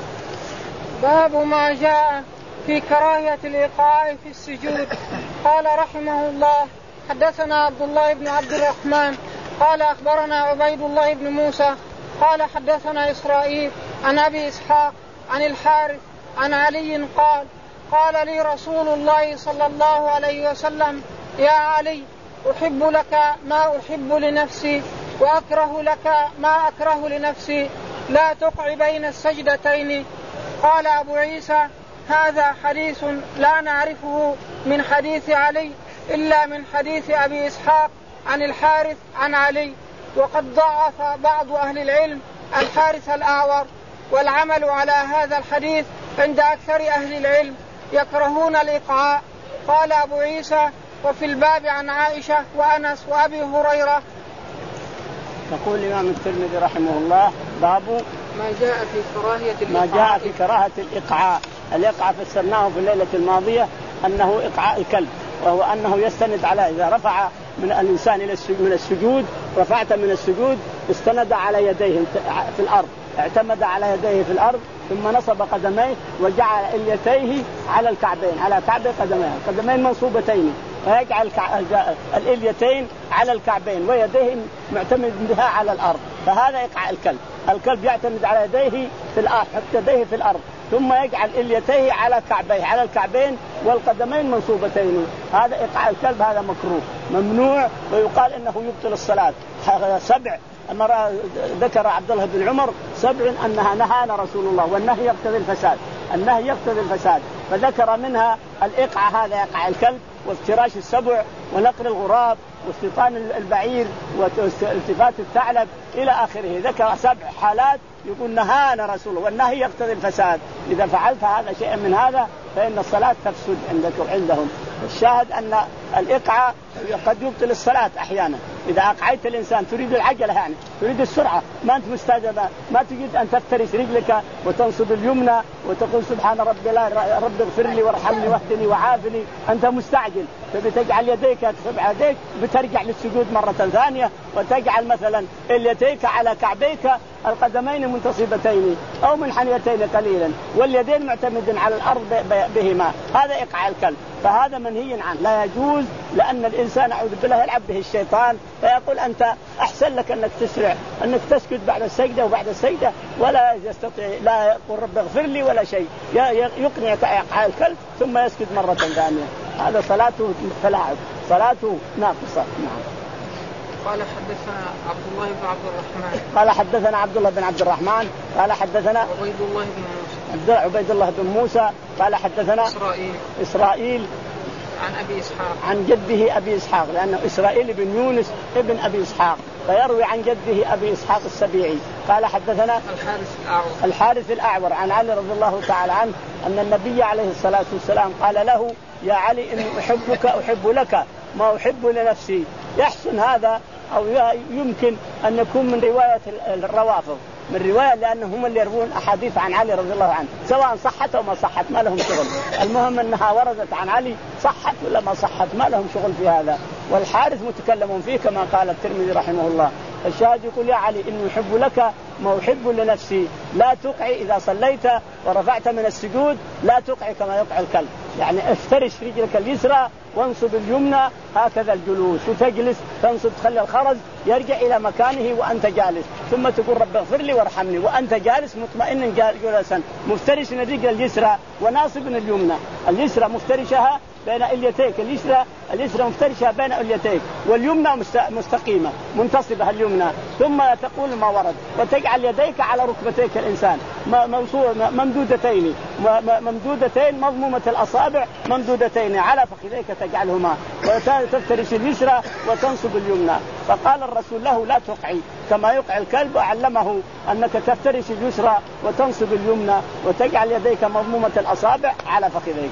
باب ما جاء في كراهية الإيقاع في السجود. قال رحمه الله حدثنا عبد الله بن عبد الرحمن قال أخبرنا عبيد الله بن موسى قال حدثنا إسرائيل عن أبي إسحاق عن الحارث عن علي قال قال لي رسول الله صلى الله عليه وسلم يا علي أحب لك ما أحب لنفسي وأكره لك ما أكره لنفسي لا تقع بين السجدتين. قال أبو عيسى هذا حديث لا نعرفه من حديث علي إلا من حديث أبي إسحاق عن الحارث عن علي، وقد ضعف بعض أهل العلم الحارث الأعور، والعمل على هذا الحديث عند أكثر أهل العلم يكرهون الإيقاع. قال أبو عيسى وفي الباب عن عائشة وأنس وأبي هريرة. يقول الإمام الترمذي رحمه الله باب ما جاء في كراهية ما جاء في كراهة الإيقاع. الإيقاع فسرناه في الليلة الماضية أنه إيقاع الكلب، وهو أنه يستند على إذا رفع من الإنسان إلى من السجود رفعت من السجود استند على يديه في الأرض، اعتمد على يديه في الأرض ثم نصب قدميه وجعل اليتيه على الكعبين على كعب قدميه قدمين منصوبتين، ويجعل الإليتين على الكعبين ويديه معتمد بها على الأرض، فهذا إيقاع الكلب. الكلب يعتمد على يديه في الأرض، حتى يديه في الأرض ثم يجعل إليتيه على كعبيه على الكعبين والقدمين منصوبتين. هذا إقعاء الكلب هذا مكروه ممنوع، ويقال إنه يبطل الصلاة. سبع أمر ذكر عبد الله بن عمر سبع أنها نهانا رسول الله، والنهي يقتضي الفساد، النهي يقتضي الفساد، فذكر منها الإقعاء هذا إقعاء الكلب، وافتراش السبع، ونقر الغراب، واستيطان البعير، والتفات الثعلب إلى آخره. ذكر سبع حالات يقول نهانا رسول الله، والنهي يقتضي الفساد. إذا فعلت هذا شيء من هذا فإن الصلاة تفسد عندكم عندهم. الشاهد أن الإقعاء قد يبطل الصلاة أحيانا. إذا أقعيت الإنسان تريد العجلة يعني تريد السرعة، ما أنت مستعجل، ما تجد أن تفترس رجلك وتنصب اليمنى وتقول سبحان ربي لا رب اغفر لي وارحمني واهدني وعافني، أنت مستعجل، فبتجعل يديك تسبع يديك بترجع للسجود مرة ثانية، وتجعل مثلا اليديك على كعبيك القدمين منتصبتين أو منحنيتين قليلا، واليدين معتمد على الأرض بهما. هذا إقعاء الكلب، فهذا منهي عنه لا يجوز، لأن الإنسان أعوذ بالله يلعب به الشيطان، فيقول أنت أحسن لك أنك تسرع، أنك تسجد بعد السجدة وبعد السجدة ولا يستطيع لا يقول رب اغفر لي ولا شيء، يقنعك إقعاء الكلب ثم يسجد مرة ثانية. هذا صلاته تلاعب، صلاته ناقصة. نعم. قال حدثنا عبد الله بن عبد الرحمن قال حدثنا عبد الله بن عبد الرحمن قال حدثنا عبيد الله بن موسى عبيد الله بن موسى قال حدثنا إسرائيل إسرائيل عن أبي إسحاق عن جده أبي إسحاق، لأنه إسرائيل بن يونس ابن أبي إسحاق، فيروي عن جده أبي إسحاق السبيعي. قال حدثنا الحارث الأعور الحارث الأعور عن علي رضي الله تعالى عنه أن النبي عليه الصلاة والسلام قال له يا علي إني أحبك أحب لك ما أحب لنفسي. يحسن هذا أو يمكن أن يكون من رواية الروافض، من رواية لأنهم هم اللي يروون أحاديث عن علي رضي الله عنه، سواء صحت أو ما صحت ما لهم شغل، المهم أنها وردت عن علي صحت ولا ما صحت ما لهم شغل في هذا. والحارث متكلم فيه كما قال الترمذي رحمه الله. الشاهد يقول يا علي إني أحب لك ما أحب لنفسي، لا تقعي إذا صليت ورفعت من السجود لا تقعي كما يقع الكلب، يعني افترش رجلك اليسرى وانصب اليمنى هكذا الجلوس، وتجلس تنصب تخلي الخرز يرجع إلى مكانه وأنت جالس، ثم تقول رب اغفر لي وارحمني وأنت جالس مطمئن جالسا مفترش الرجل اليسرى وناصب اليمنى، اليسرى مفترشها بين اليتيك، اليسرى اليسرى مفترشها بين اليتيك، واليمنى مستقيمة منتصبة اليمنى، ثم تقول ما ورد، وتجعل يديك على ركبتيك الإنسان ممدودتين ممدودتين مضمومة الأصابع ممدودتين على فخذيك تجعلهما، وتفترش اليسرى وتنصب اليمنى. فقال الرسول له لا تقعي كما يقع الكلب، وعلمه أنك تفترش اليسرى وتنصب اليمنى وتجعل يديك مضمومة الأصابع على فخذيك.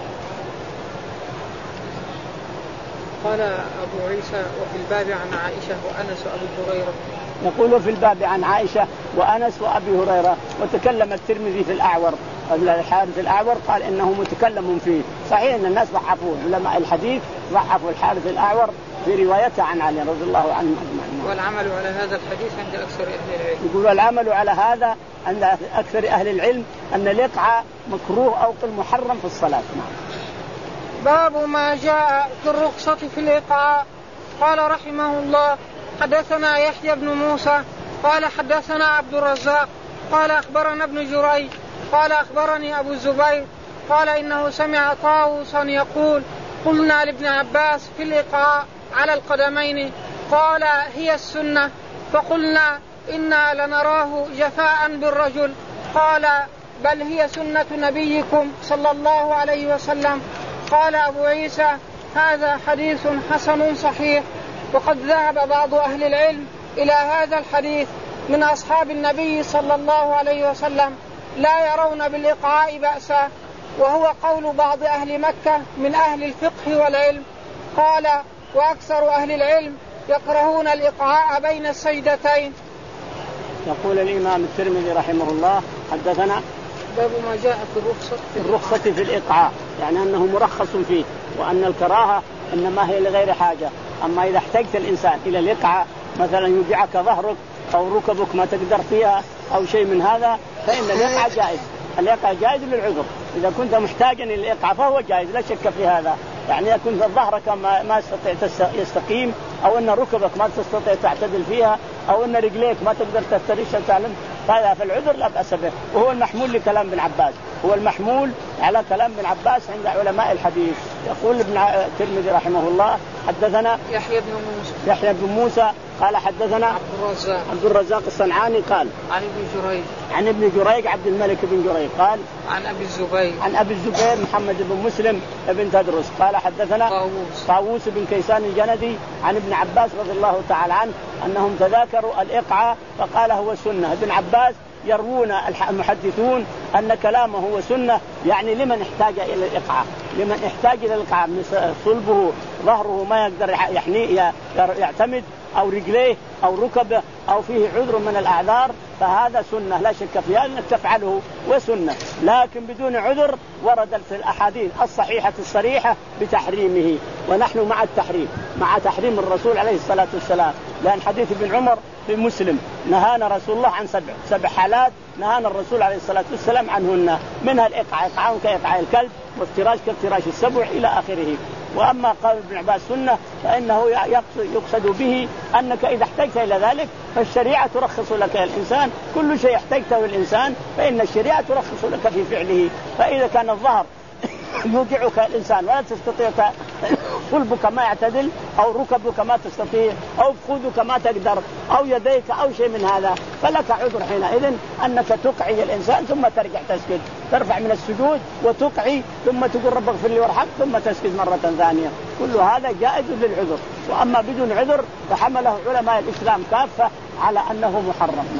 قال أبو عيسى وفي الباب عن عائشة وأنس وأبي هريرة. يقول في الباب عن عائشة وأنس وأبي هريرة. وتكلم الترمذي في الأعور الحارث الأعور قال إنه متكلم فيه، صحيح أن الناس ضعفوه، علماء الحديث ضعفوا الحارث الأعور في روايته عن علي رضي الله عنه أجمعين. والعمل على هذا الحديث عند أكثر أهل العلم. يقول العمل على هذا عند أكثر أهل العلم أن الإقعاء مكروه أو محرم في الصلاة. باب ما جاء في الرخصة في الإقعاء. قال رحمه الله حدثنا يحيى بن موسى قال حدثنا عبد الرزاق قال أخبرنا ابن جريج قال أخبرني أبو الزبير قال إنه سمع طاووسا يقول قلنا لابن عباس في الإقعاء على القدمين قال هي السنة، فقلنا إنا لنراه جفاء بالرجل، قال بل هي سنة نبيكم صلى الله عليه وسلم. قال أبو عيسى هذا حديث حسن صحيح. وقد ذهب بعض أهل العلم إلى هذا الحديث من أصحاب النبي صلى الله عليه وسلم لا يرون بالإقعاء بأسا، وهو قول بعض أهل مكة من أهل الفقه والعلم. قال وأكثر أهل العلم يكرهون الإقعاء بين السجدتين. يقول الإمام الترمذي رحمه الله حدثنا باب ما جاء في الرخصة في الرخصة في الإقعاء، يعني أنه مرخص فيه، وأن الكراهة إنما هي لغير حاجة. أما إذا احتجت الإنسان إلى الإقعاء مثلا يوجعك ظهرك أو ركبك ما تقدر فيها أو شيء من هذا فإن الإقعاء جائز. الإقعاء جائز للعذر، إذا كنت محتاجا إلى الإقعاء فهو جائز لا شك في هذا. يعني إذا كنت ظهرك ما ما يستطيع يستقيم، أو أن ركبك ما تستطيع تعتدل فيها، أو أن رجليك ما تقدر تفترشها تعلم فالعذر لا بأس به، وهو المحمول لكلام ابن عباس، هو المحمول على كلام ابن عباس عند علماء الحديث. يقول ابن الترمذي رحمه الله حدثنا يحيى بن موسى يحيى بن موسى قال حدثنا عبد الرزاق عبد الرزاق الصنعاني قال عن ابن جريج عن ابن جريج عبد الملك بن جريج قال عن أبي الزبير عن أبي الزبير محمد بن مسلم بن تدرس قال حدثنا طاووس طاووس بن كيسان الجندي عن ابن عباس رضي الله تعالى عنه أنهم تذاكروا الإقعاء فقال هو سنة. ابن عباس يروون المحدثون أن كلامه هو سنة، يعني لمن احتاج إلى الإقعاء، لمن احتاج إلى الإقعاء صلبه ظهره ما يقدر يحني يعتمد أو رجليه أو ركبه أو فيه عذر من الأعذار فهذا سنة لا شك فيها أنك تفعله وسنة، لكن بدون عذر وردت في الأحاديث الصحيحة الصريحة بتحريمه، ونحن مع التحريم مع تحريم الرسول عليه الصلاة والسلام، لأن حديث ابن عمر في مسلم نهانا رسول الله عن سبع سبع حالات نهانا الرسول عليه الصلاة والسلام عنهن، منها الإقعاء إقعاء كإقعاء الكلب وافتراش كافتراش السبع إلى آخره. وأما قال ابن عباس سنة فإنه يقصد به أنك إذا احتجت إلى ذلك فالشريعة ترخص لك يا الإنسان، كل شيء احتجته الإنسان فإن الشريعة ترخص لك في فعله. فإذا كان الظهر يوجعك الإنسان ولا تستطيع صلبك ما يعتدل أو ركبك ما تستطيع أو فخذك ما تقدر أو يديك أو شيء من هذا فلك عذر حينئذ أنك تقعي الإنسان ثم ترجع تسجد، ترفع من السجود وتقعي ثم تقول رب اغفر لي وارحم ثم تسجد مرة ثانية، كل هذا جائز للعذر. وأما بدون عذر فحمله علماء الإسلام كافة على أنه محرم.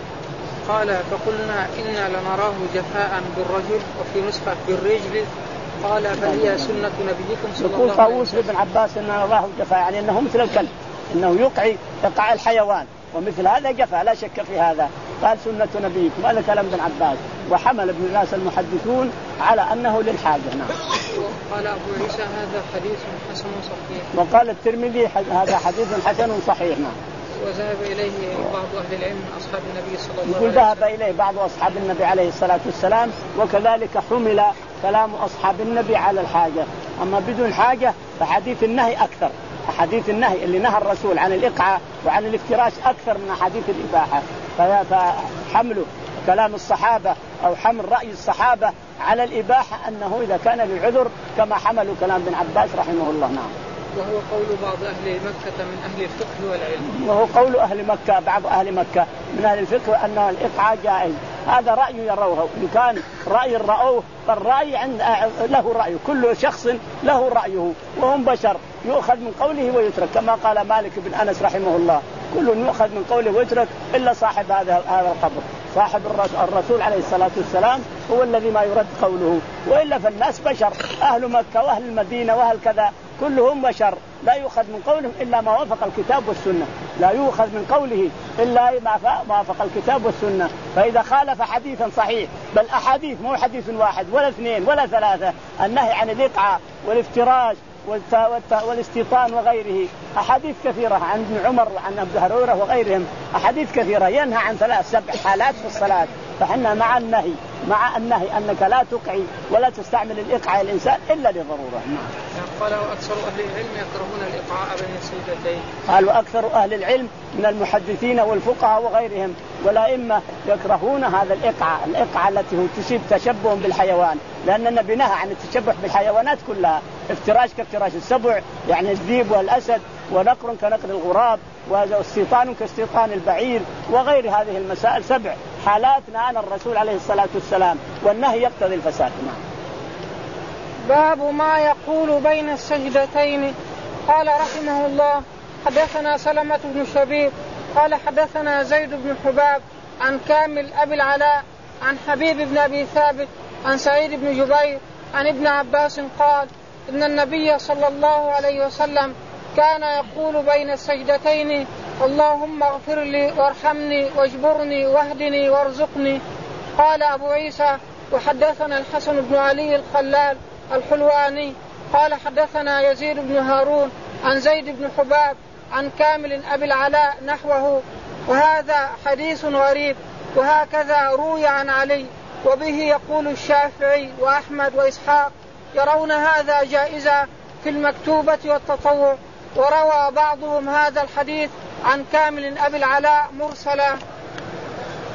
قال فقلنا إنا لنراه جفاء بالرجل وفي نسخة بالرجل قال فهي سنة نبيكم صلى الله عليه وسلم. يقول طاووس بن عباس إن نراه جفاء يعني أنه مثل الكلب، إنه يقعي يقع الحيوان ومثل هذا جفاء لا شك في هذا. قال سنة نبيكم هذا كلام ابن عباس، وحمل ابن الناس المحدثون على أنه للحاجة. نعم. قال أبو عيسى هذا حديث حسن صحيح. وقال الترمذي هذا حديث حسن صحيح. نعم. وذهب إليه بعض أهل العلم أصحاب النبي صلى الله عليه وسلم. ذهب إليه بعض أصحاب النبي عليه الصلاة والسلام، وكذلك حمل كلام أصحاب النبي على الحاجة. أما بدون حاجة فحديث النهي أكثر، حديث النهي اللي نهى الرسول عن الإقعاء وعن الافتراش أكثر من حديث الإباحة. فحمل كلام الصحابة أو حمل رأي الصحابة على الإباحة أنه إذا كان للعذر كما حملوا كلام ابن عباس رحمه الله. نعم. وهو قول بعض أهل مكة من أهل الفقه والعلم. وهو قول أهل مكة بعض أهل مكة من أهل الفقه أن الإقعاء جائز، هذا رأي يروه، إن كان رأي رأوه فالرأي عند له رأيه، كل شخص له رأيه وهم بشر يؤخذ من قوله ويترك، كما قال مالك بن أنس رحمه الله كل يؤخذ من قوله ويترك إلا صاحب هذا هذا القبر، صاحب الرسول عليه الصلاة والسلام هو الذي ما يرد قوله، وإلا فالناس بشر، أهل مكة وأهل المدينة وأهل كذا كلهم بشر، لا يؤخذ من قولهم إلا ما وافق الكتاب والسنة، لا يؤخذ من قوله إلا ما وافق الكتاب والسنة. فإذا خالف حديثا صحيح، بل أحاديث مو حديث واحد ولا اثنين ولا ثلاثة، النهي عن الإقعاء والافتراش والاستيطان وغيره أحاديث كثيرة عن ابن عمر وعن أبي هريرة وغيرهم، أحاديث كثيرة ينهى عن ثلاث سبع حالات في الصلاة، فحنا مع النهي مع النهي أنك لا تقعي ولا تستعمل الإقعاء الإنسان إلا لضرورة. قال وأكثر أهل العلم يكرهون الإقعاء بين السجدتين. قالوا أكثر أهل العلم من المحدثين والفقهاء وغيرهم والأئمة يكرهون هذا الإقعاء، الإقعاء التي هو تشبه تشبه بالحيوان، لأن النبي نهى عن التشبه بالحيوانات كلها، افتراش كافتراش السبع يعني الذيب والأسد، ونقر كنقر الغراب، واستيطان كاستيطان البعير، وغير هذه المسائل سبع حالات نهانا الرسول عليه الصلاة والسلام، والنهي يقتضي الفساد. باب ما يقول بين السجدتين. قال رحمه الله حدثنا سلمة بن شبيب قال حدثنا زيد بن حباب عن كامل أبي العلاء عن حبيب بن أبي ثابت عن سعيد بن جبير عن ابن عباس قال إن النبي صلى الله عليه وسلم كان يقول بين السجدتين اللهم اغفر لي وارحمني واجبرني واهدني وارزقني. قال أبو عيسى وحدثنا الحسن بن علي الخلال الحلواني قال حدثنا يزيد بن هارون عن زيد بن حباب عن كامل أبي العلاء نحوه، وهذا حديث غريب، وهكذا روي عن علي، وبه يقول الشافعي وأحمد وإسحاق يرون هذا جائزا في المكتوبة والتطوع، وروى بعضهم هذا الحديث عن كامل أبي العلاء مرسلا.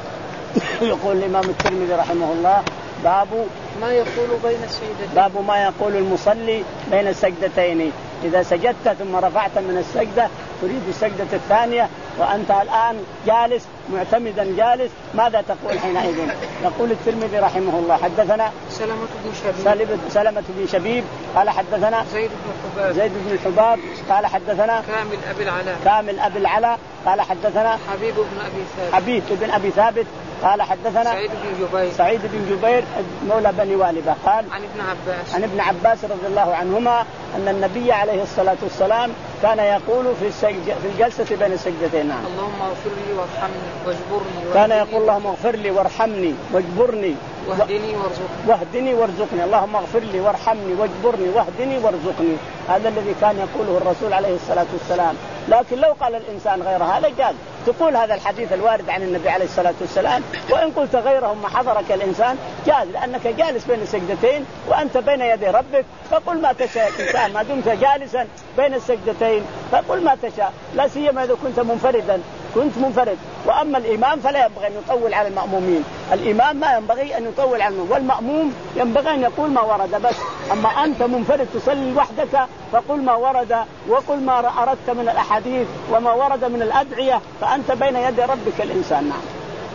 يقول الإمام الترمذي رحمه الله باب ما يقول بين السجدتين. باب ما يقول المصلي بين السجدتين. إذا سجدت ثم رفعت من السجدة تريد السجدة الثانية وأنت الآن جالس معتمدا جالس ماذا تقول حينئذ؟ يقول الترمذي رحمه الله حدثنا سلمة بن شبيب سلمة بن شبيب قال حدثنا زيد بن حباب زيد بن الحباب قال حدثنا كامل أبي العلاء كامل أبي العلاء قال حدثنا حبيب بن أبي ثابت حبيب بن أبي ثابت قال حدثنا سعيد بن جبير سعيد بن جبير مولى بني والبة قال عن ابن عباس عن ابن عباس رضي الله عنهما أن النبي عليه الصلاة والسلام كان يقول في السجد في الجلسة بين السجدتين نعم اللهم اغفر لي وارحمني واجبرني كان يقول اللهم اغفر لي وارحمني واجبرني واهدني وارزقني واهدني وارزقني اللهم اغفر لي وارحمني واجبرني واهدني وارزقني. هذا الذي كان يقوله الرسول عليه الصلاة والسلام. لكن لو قال الإنسان غير هذا جاز تقول هذا الحديث الوارد عن النبي عليه الصلاة والسلام، وإن قلت غيره ما حضرك الإنسان جاز لأنك جالس بين السجدتين وأنت بين يدي ربك فقل ما تشاء الإنسان ما دمت جالسا بين السجدتين فقل ما تشاء، لا سيما إذا كنت منفردا كنت منفرد. وأما الإمام فلا ينبغي أن يطول على المأمومين، الإمام ما ينبغي أن يطول على المأموم والمأموم ينبغي أن يقول ما ورد بس. أما أنت منفرد تصلي وحدك فقل ما ورد وقل ما أردت من الأحاديث وما ورد من الأدعية فأنت بين يدي ربك الإنسان. نعم.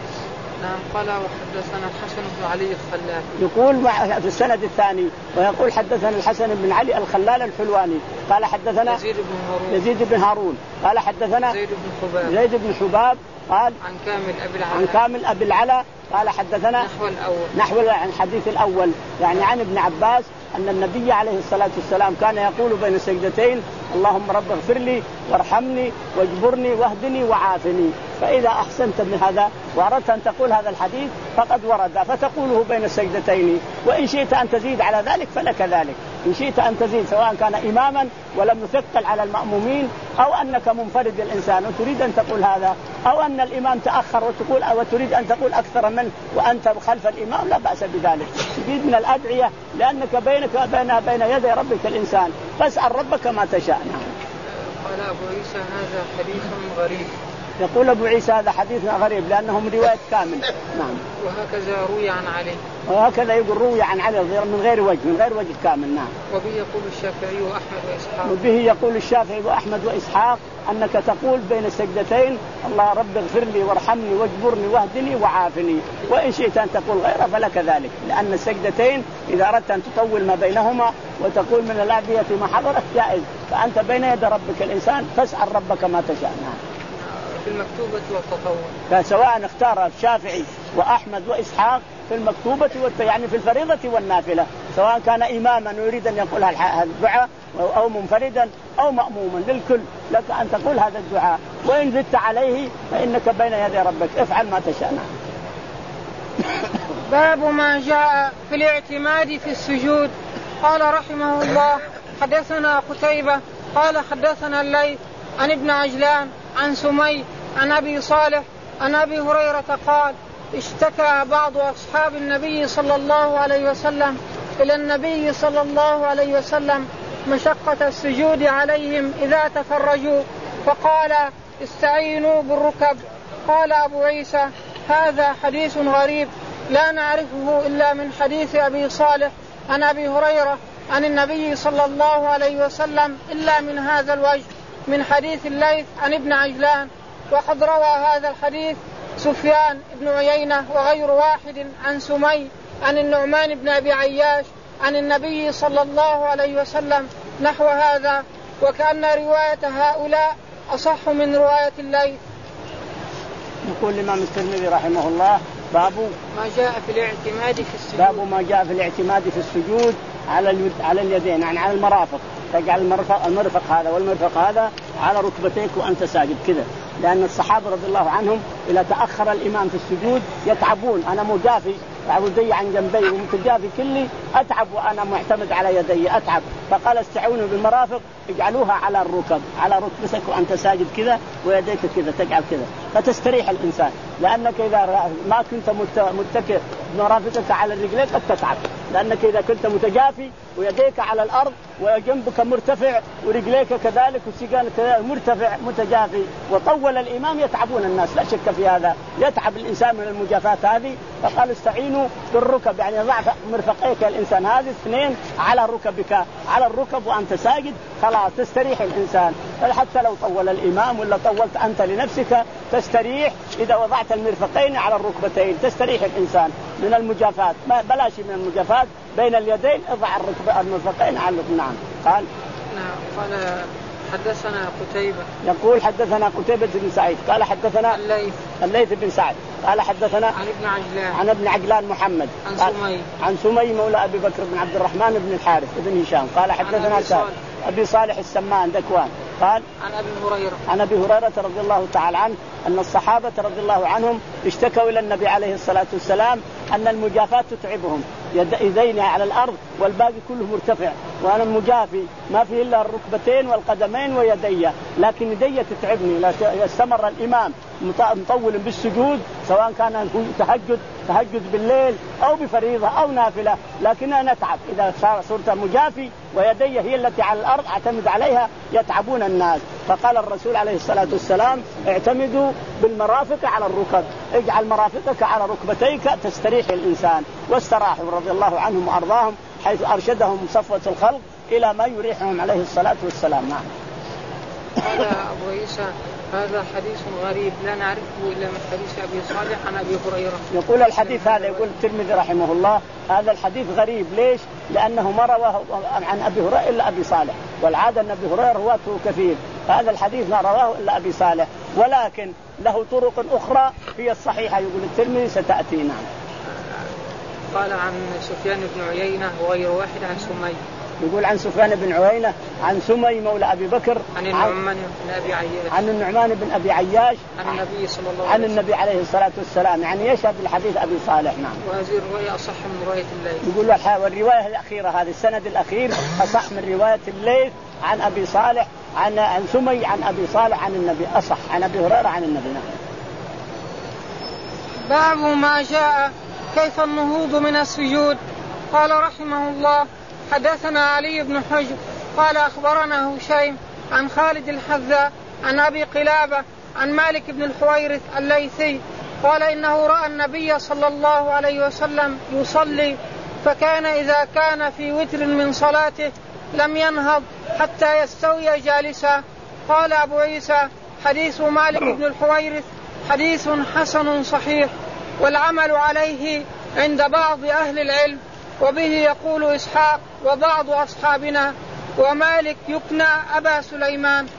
نعم. قال وحدثنا الحسن بن علي الخلال يقول في السند الثاني ويقول حدثنا الحسن بن علي الخلال الحلواني قال حدثنا يزيد بن هارون يزيد بن هارون قال حدثنا زيد بن حباب زيد بن حباب قال عن كامل أبي العلاء عن كامل أبي العلاء قال حدثنا نحو الأول نحو الحديث الأول يعني عن ابن عباس أن النبي عليه الصلاة والسلام كان يقول بين السجدتين اللهم رب اغفر لي وارحمني واجبرني واهدني وعافني. فإذا أحسنت من هذا وأردت أن تقول هذا الحديث فقد ورد فتقوله بين السجدتين، وإن شئت أن تزيد على ذلك فلك ذلك. إن شئت أن تزيد سواء كان إماما ولم يثقل على المأمومين أو أنك منفرد الإنسان وتريد أن تقول هذا أو أن الإمام تأخر وتقول أو تريد أن تقول أكثر منه وأنت خلف الإمام لا بأس بذلك. تزيد من الأدعية لأنك بينك وبين بين يدي ربك الإنسان فاسأل ربك ما تشاء. نعم. قال أبو عيسى هذا حديث غريب. يقول أبو عيسى هذا حديث غريب لأنه من رواية كامل. نعم. وهكذا روي عن علي وهكذا يقول روي عن علي من غير وجه من غير وجه كامل. نعم. وبه يقول الشافعي وأحمد وإسحاق وبه يقول الشافعي وأحمد وإسحاق أنك تقول بين السجدتين الله رب اغفر لي وارحمني واجبرني واهدني وعافني، وإن شئت أن تقول غيره فلك ذلك لأن السجدتين إذا أردت أن تطول ما بينهما وتقول من الأدعية ما حضرت جائز، فأنت بين يد ربك الإنسان فاسأل ربك ما تشاء. نعم. في المكتوبة والتطوع سواء اختار الشافعي وأحمد وإسحاق في المكتوبة يعني في الفريضة والنافلة سواء كان إماما يريد أن يقول هذا الدعاء أو منفردا أو مأموما للكل لك أن تقول هذا الدعاء، وإن زدت عليه فإنك بين يدي ربك افعل ما تشاء. باب ما جاء في الاعتماد في السجود. قال رحمه الله حدثنا قتيبة قال حدثنا الليث عن ابن عجلان عن سمي عن أبي صالح عن أبي هريرة قال اشتكى بعض أصحاب النبي صلى الله عليه وسلم إلى النبي صلى الله عليه وسلم مشقة السجود عليهم إذا تفرجوا فقال استعينوا بالركب. قال أبو عيسى هذا حديث غريب لا نعرفه إلا من حديث أبي صالح عن أبي هريرة عن النبي صلى الله عليه وسلم إلا من هذا الوجه من حديث الليث عن ابن عجلان. وقد روى هذا الحديث سفيان بن عيينة وغير واحد عن سمي عن النعمان بن أبي عياش عن النبي صلى الله عليه وسلم نحو هذا، وكأن رواية هؤلاء أصح من رواية الليث. يقول الإمام الترمذي رحمه الله باب ما جاء في الاعتماد في السجود. باب ما جاء في الاعتماد في السجود على اليد على اليدين يعني على المرافق، تجعل المرفق المرفق هذا والمرفق هذا على ركبتيك وأنت ساجد كذا، لأن الصحابة رضي الله عنهم إذا تأخر الإمام في السجود يتعبون. أنا مجافي يدي عن جنبي ومتجافي كلي أتعب وأنا معتمد على يدي أتعب، فقال استعونوا بالمرافق اجعلوها على الركب على ركبتك وأنت ساجد كذا ويديك كذا تجعل كذا فتستريح الإنسان، لأنك إذا ما كنت متكئ بمرافقك على الرجلين قد تتعب لأنك إذا كنت متجافي ويديك على الأرض وجنبك مرتفع ورجليك كذلك وسيقانك مرتفع متجافي وطول الإمام يتعبون الناس، لا شك في هذا، يتعب الإنسان من المجافات هذه. فقال استعينوا بالركب، يعني ضع مرفقيك الإنسان هذه اثنين على ركبك، على الركب وأنت ساجد، خلاص تستريح الإنسان. حتى لو طول الإمام ولا طولت أنت لنفسك تستريح، إذا وضعت المرفقين على الركبتين تستريح الإنسان من المجافات. بلاش من المجافات بين اليدين، اضع الركب المرفقين على الركب. نعم. قال نعم. قال حدثنا قتيبة، يقول حدثنا قتيبة بن سعيد قال حدثنا الليث الليث بن سعد قال حدثنا عن ابن عجلان عن ابن عجلان محمد عن سمي عن سمي مولى أبي بكر بن عبد الرحمن بن الحارث بن هشام قال حدثنا سعد أبي صالح السمان ذكوان قال عن أبي هريرة عن أبي هريرة رضي الله تعالى عنه أن الصحابة رضي الله عنهم اشتكوا إلى النبي عليه الصلاة والسلام أن المجافات تتعبهم، يدينا على الأرض والباقي كله مرتفع، وأنا المجافي ما فيه إلا الركبتين والقدمين ويدي، لكن يدي تتعبني. لا يستمر الإمام مطول بالسجود سواء كان تهجد تهجد بالليل أو بفريضة أو نافلة، لكننا نتعب إذا صرت مجافي ويدي هي التي على الأرض اعتمد عليها يتعبون الناس. فقال الرسول عليه الصلاة والسلام اعتمدوا بالمرافق على الركب، اجعل مرافقك على ركبتيك تستريح الإنسان. واستراحوا رضي الله عنهم وأرضاهم حيث أرشدهم صفوة الخلق إلى ما يريحهم عليه الصلاة والسلام. نعم. قال أبو عيسى هذا حديث غريب لا نعرفه إلا من حديث أبي صالح عن أبي هريرة. يقول الحديث هذا، يقول الترمذي رحمه الله هذا الحديث غريب. ليش؟ لأنه ما رواه عن أبي هريرة إلا أبي صالح، والعادة أن أبي هريرة رواته كثير، فهذا الحديث ما رواه إلا أبي صالح، ولكن له طرق أخرى هي الصحيحة يقول الترمذي ستأتي. نعم. قال عن سفيان بن عيينة وغير واحد عن سمي، يقول عن سفيان بن عيينة عن سمي مولى أبي بكر عن النعمان بن أبي عياش عن النعمان بن أبي عياش عن النبي صلى الله عليه عن النبي عليه الصلاة والسلام، يعني يشهد الحديث أبي صالح. نعم. وهذه الرواية أصح من رواية الليث. يقول والرواية الأخيرة هذا السند الأخير أصح من رواية الليث عن أبي صالح عن عن سمي عن أبي صالح عن النبي، أصح عن أبي هريرة عن النبي. نعم. باب ما جاء كيف النهوض من السجود. قال رحمه الله حدثنا علي بن حجر قال أخبرنا هشيم عن خالد الحذاء عن أبي قلابة عن مالك بن الحويرث الليثي قال إنه رأى النبي صلى الله عليه وسلم يصلي، فكان إذا كان في وتر من صلاته لم ينهض حتى يستوي جالسا. قال أبو عيسى حديث مالك بن الحويرث حديث حسن صحيح، والعمل عليه عند بعض أهل العلم، وبه يقول إسحاق وبعض أصحابنا، ومالك يكنى أبا سليمان.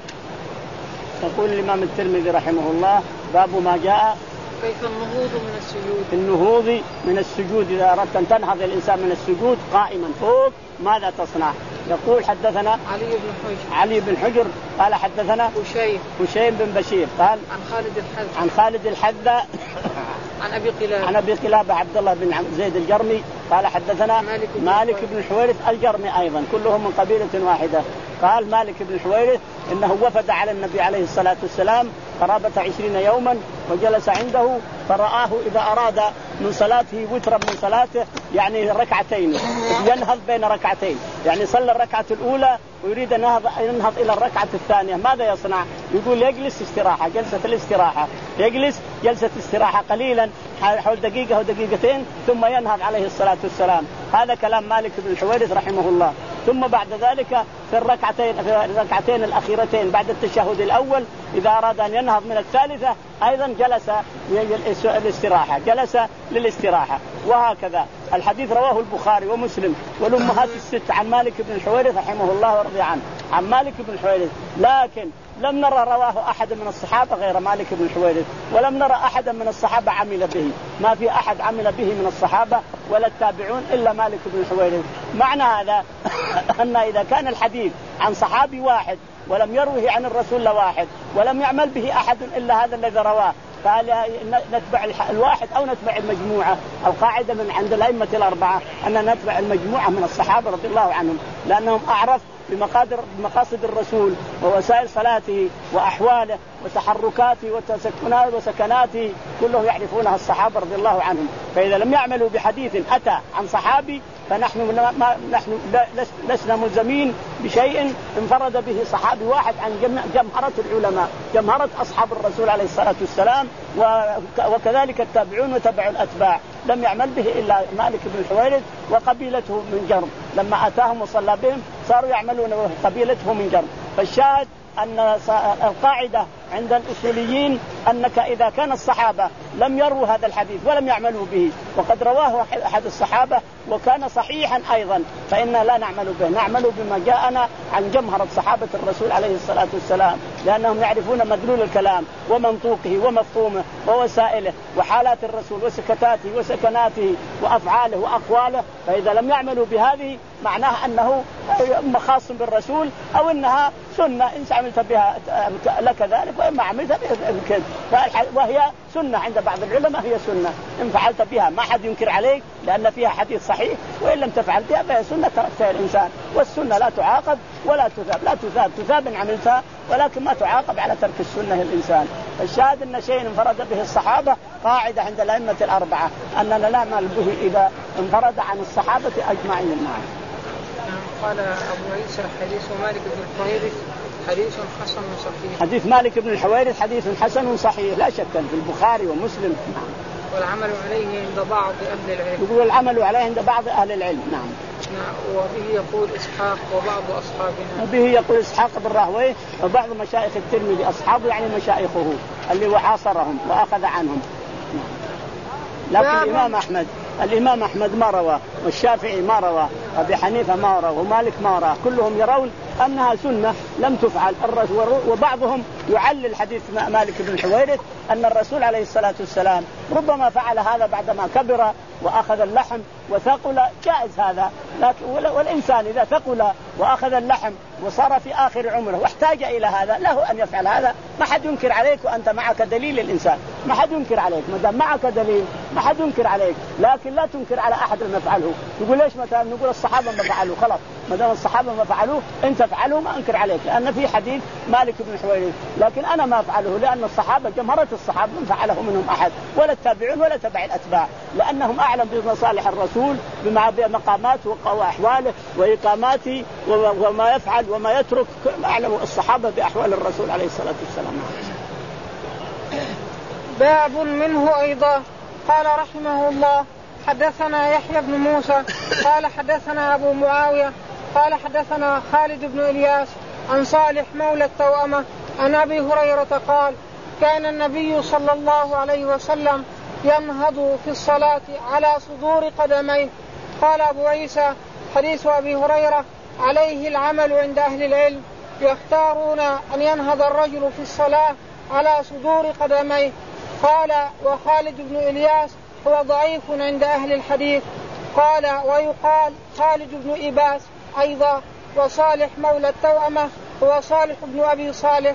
يقول الإمام الترمذي رحمه الله باب ما جاء كيف النهوض من السجود. النهوض من السجود، إذا أردت أن تنهض الإنسان من السجود قائما فوق ماذا تصنع؟ يقول حدثنا علي بن حجر علي بن حجر قال حدثنا هشيم هشيم بن بشير قال عن خالد الحذاء عن خالد الحذاء عن أبي قلابة عن أبي قلابة عبد الله بن زيد الجرمي قال حدثنا مالك بن, مالك بن الحويرث الجرمي أيضا كلهم من قبيلة واحدة. قال مالك بن الحويرث إنه وفد على النبي عليه الصلاة والسلام قرابة عشرين يوما وجلس عنده، فرآه إذا أراد من صلاته وترا من صلاته يعني ركعتين ينهض بين ركعتين، يعني صلى الركعة الأولى ويريد أن ينهض إلى الركعة الثانية ماذا يصنع؟ يقول يجلس استراحة، جلسة الاستراحة، يجلس جلسة استراحة قليلا حول دقيقة أو دقيقتين ثم ينهض عليه الصلاة والسلام. هذا كلام مالك بن الحويرث رحمه الله. ثم بعد ذلك في الركعتين في الركعتين الأخيرتين بعد التشهد الأول إذا أراد أن ينهض من الثالثة أيضا جلس للاستراحة، جلس للاستراحة. وهكذا الحديث رواه البخاري ومسلم والأمهات الست عن مالك بن الحويرث رحمه الله ورضي عنه عن مالك بن الحويرث، لكن لم نرى رواه أحد من الصحابة غير مالك بن الحويرث، ولم نرى أحدا من الصحابة عمل به، ما في أحد عمل به من الصحابة ولا التابعون إلا مالك بن الحويرث. معنى هذا أن إذا كان الحديث عن صحابي واحد ولم يروه عن الرسول لواحد ولم يعمل به أحد إلا هذا الذي رواه، قال نتبع الواحد أو نتبع المجموعة. القاعدة من عند الأئمة الأربعة أن نتبع المجموعة من الصحابة رضي الله عنهم لأنهم أعرف بمقادر مقاصد الرسول ووسائل صلاته وأحواله وتحركاته وتسكناته وسكناته كلهم يعرفونها الصحابة رضي الله عنهم. فإذا لم يعملوا بحديث أتى عن صحابي فنحن ما نحن لسنا ملزمين بشيء انفرد به صحابي واحد عن جمهرة العلماء جمهرة أصحاب الرسول عليه الصلاة والسلام، وكذلك التابعون وتبع الأتباع لم يعمل به إلا مالك بن الحويرث وقبيلته من جرم، لما أتاهم وصلى بهم صاروا يعملون قبيلته من جرم. فالشاهد أن القاعدة عند الأصوليين أنك إذا كان الصحابة لم يروا هذا الحديث ولم يعملوا به وقد رواه أحد الصحابة وكان صحيحا أيضا فإننا لا نعمل به، نعمل بما جاءنا عن جمهرة صحابة الرسول عليه الصلاة والسلام، لأنهم يعرفون مدلول الكلام ومنطوقه ومفهومه ووسائله وحالات الرسول وسكتاته وسكناته وأفعاله وأقواله. فإذا لم يعملوا بهذه معناها أنه خاص بالرسول أو إنها سنة إن عملت بها لك ذلك وإما عملت بها، وهي سنة عند بعض العلماء، هي سنة إن فعلت بها ما حد ينكر عليك لأن فيها حديث صحيح، وإن لم تفعل بها فهي سنة تركتها الإنسان، والسنة لا تعاقب ولا تثاب، لا تثاب تثاب إن عملتها ولكن ما تعاقب على ترك السنة الإنسان. الشاهد أن شيء انفرد به الصحابة قاعدة عند الأئمة الأربعة أننا لا نعمل به إذا انفرد عن الصحابة أجمعين. معه. قال أبو عيسى حديث مالك بن الحويرث حديث حسن صحيح. حديث مالك بن الحويرث حديث حسن صحيح لا شك في البخاري ومسلم. والعمل عليه عند بعض أهل العلم. يقول العمل عليه عند بعض أهل العلم. نعم. وبه يقول إسحاق وبعض أصحابنا. وبه يقول إسحاق بن راهويه وبعض مشايخ الترمذي أصحابه يعني مشايخه اللي وعاصرهم وأخذ عنهم. لكن الإمام أحمد الإمام أحمد ما روى والشافعي ما روى أبي حنيفة ما روى ومالك ما روى، كلهم يرون أنها سنة لم تفعل. وبعضهم يعلل حديث مالك بن الحويرث أن الرسول عليه الصلاة والسلام ربما فعل هذا بعدما كبر وأخذ اللحم وثقل، جائز هذا، لكن والإنسان إذا ثقل وأخذ اللحم وصار في آخر عمره واحتاج إلى هذا له أن يفعل هذا، ما حد ينكر عليك وأنت معك دليل الإنسان، ما حد ينكر عليك ما دام معك دليل ما حد ينكر عليك، لكن لا تنكر على أحد ما فعله. يقول ليش مثلا نقول الصحابة ما فعلوا، خلاص ما دام الصحابة ما فعلوه أنت فعلوا ما أنكر عليك، لأن في حديث مالك بن الحويرث، لكن أنا ما أفعله لأن الصحابة جمهرة الصحابة ما فعله منهم أحد ولا التابعون ولا تبع الأتباع، لأنهم أعلم بمصالح الرسول بمقاماته وأحواله وإقاماته وما يفعل وما يترك، أعلم الصحابة بأحوال الرسول عليه الصلاة والسلام. باب منه أيضا. قال رحمه الله حدثنا يحيى بن موسى قال حدثنا أبو معاوية قال حدثنا خالد بن إلياس عن صالح مولى التوأمة عن أبي هريرة قال كان النبي صلى الله عليه وسلم ينهض في الصلاة على صدور قدميه. قال أبو عيسى حديث أبي هريرة عليه العمل عند أهل العلم، يختارون أن ينهض الرجل في الصلاة على صدور قدميه. قال وخالد بن إلياس هو ضعيف عند أهل الحديث. قال ويقال خالد بن إباس أيضا. وصالح مولى التوأمة هو صالح بن أبي صالح.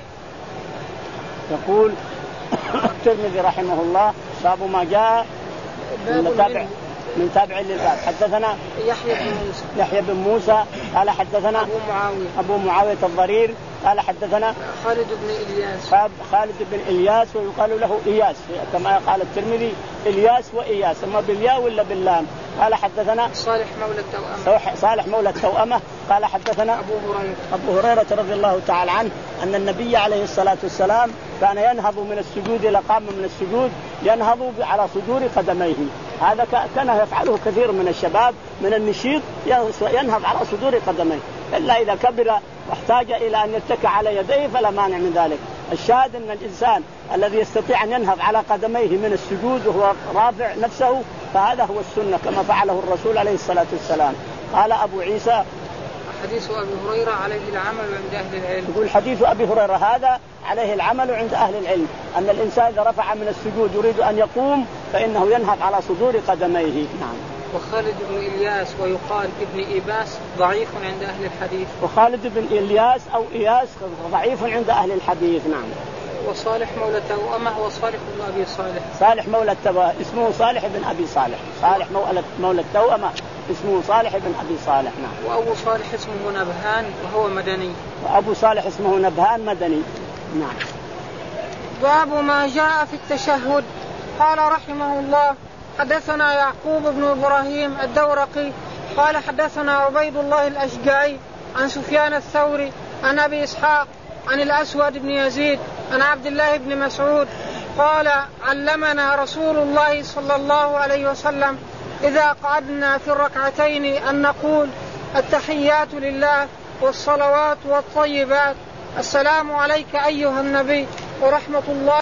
يقول الترمذي رحمه الله باب ما جاء من تابع من تابع للباب. حدثنا يحيى بن موسى يحيى بن موسى قال حدثنا أبو معاوية أبو معاوية الضرير قال حدثنا خالد بن إلياس خالد بن إلياس ويقال له إياس كما قال الترمذي إلياس وإياس، أما بالياء ولا باللام. قال حدثنا صالح مولى التوأمة صالح مولى التوأمة قال حدثنا أبو هريرة أبو هريرة رضي الله تعالى عنه أن النبي عليه الصلاة والسلام كان ينهض من السجود إلى قام من السجود ينهض على صدور قدميه. هذا كان يفعله كثير من الشباب من النشيط، ينهض على صدور قدميه، إلا إذا كبر واحتاج إلى أن يتكئ على يديه فلا مانع من ذلك. الشاهد أن الإنسان الذي يستطيع أن ينهض على قدميه من السجود وهو رافع نفسه فهذا هو السنة كما فعله الرسول عليه الصلاة والسلام. قال أبو عيسى حديث أبي هريرة عليه العمل عند أهل العلم. يقول حديث أبي هريرة هذا عليه العمل عند أهل العلم، أن الإنسان إذا رفع من السجود يريد أن يقوم فإنه ينهض على صدور قدميه. نعم. وخالد بن إلياس ويقال ابن إيباس ضعيف عند أهل الحديث. وخالد بن إلياس أو إياس ضعيف عند أهل الحديث. نعم. وصالح مولى التوأمة هو صالح بن أبي صالح. صالح مولى التوأمة اسمه صالح بن أبي صالح. صالح مولى التوأمة اسمه صالح بن أبي صالح. نعم. وأبو صالح اسمه نبهان وهو مدني. وأبو صالح اسمه نبهان مدني. نعم. باب ما جاء في التشهد. قال رحمه الله حدثنا يعقوب بن إبراهيم الدورقي قال حدثنا عبيد الله الأشجعي عن سفيان الثوري عن أبي إسحاق عن الأسود بن يزيد عن عبد الله بن مسعود قال علمنا رسول الله صلى الله عليه وسلم إذا قعدنا في الركعتين أن نقول التحيات لله والصلوات والطيبات السلام عليك أيها النبي ورحمة الله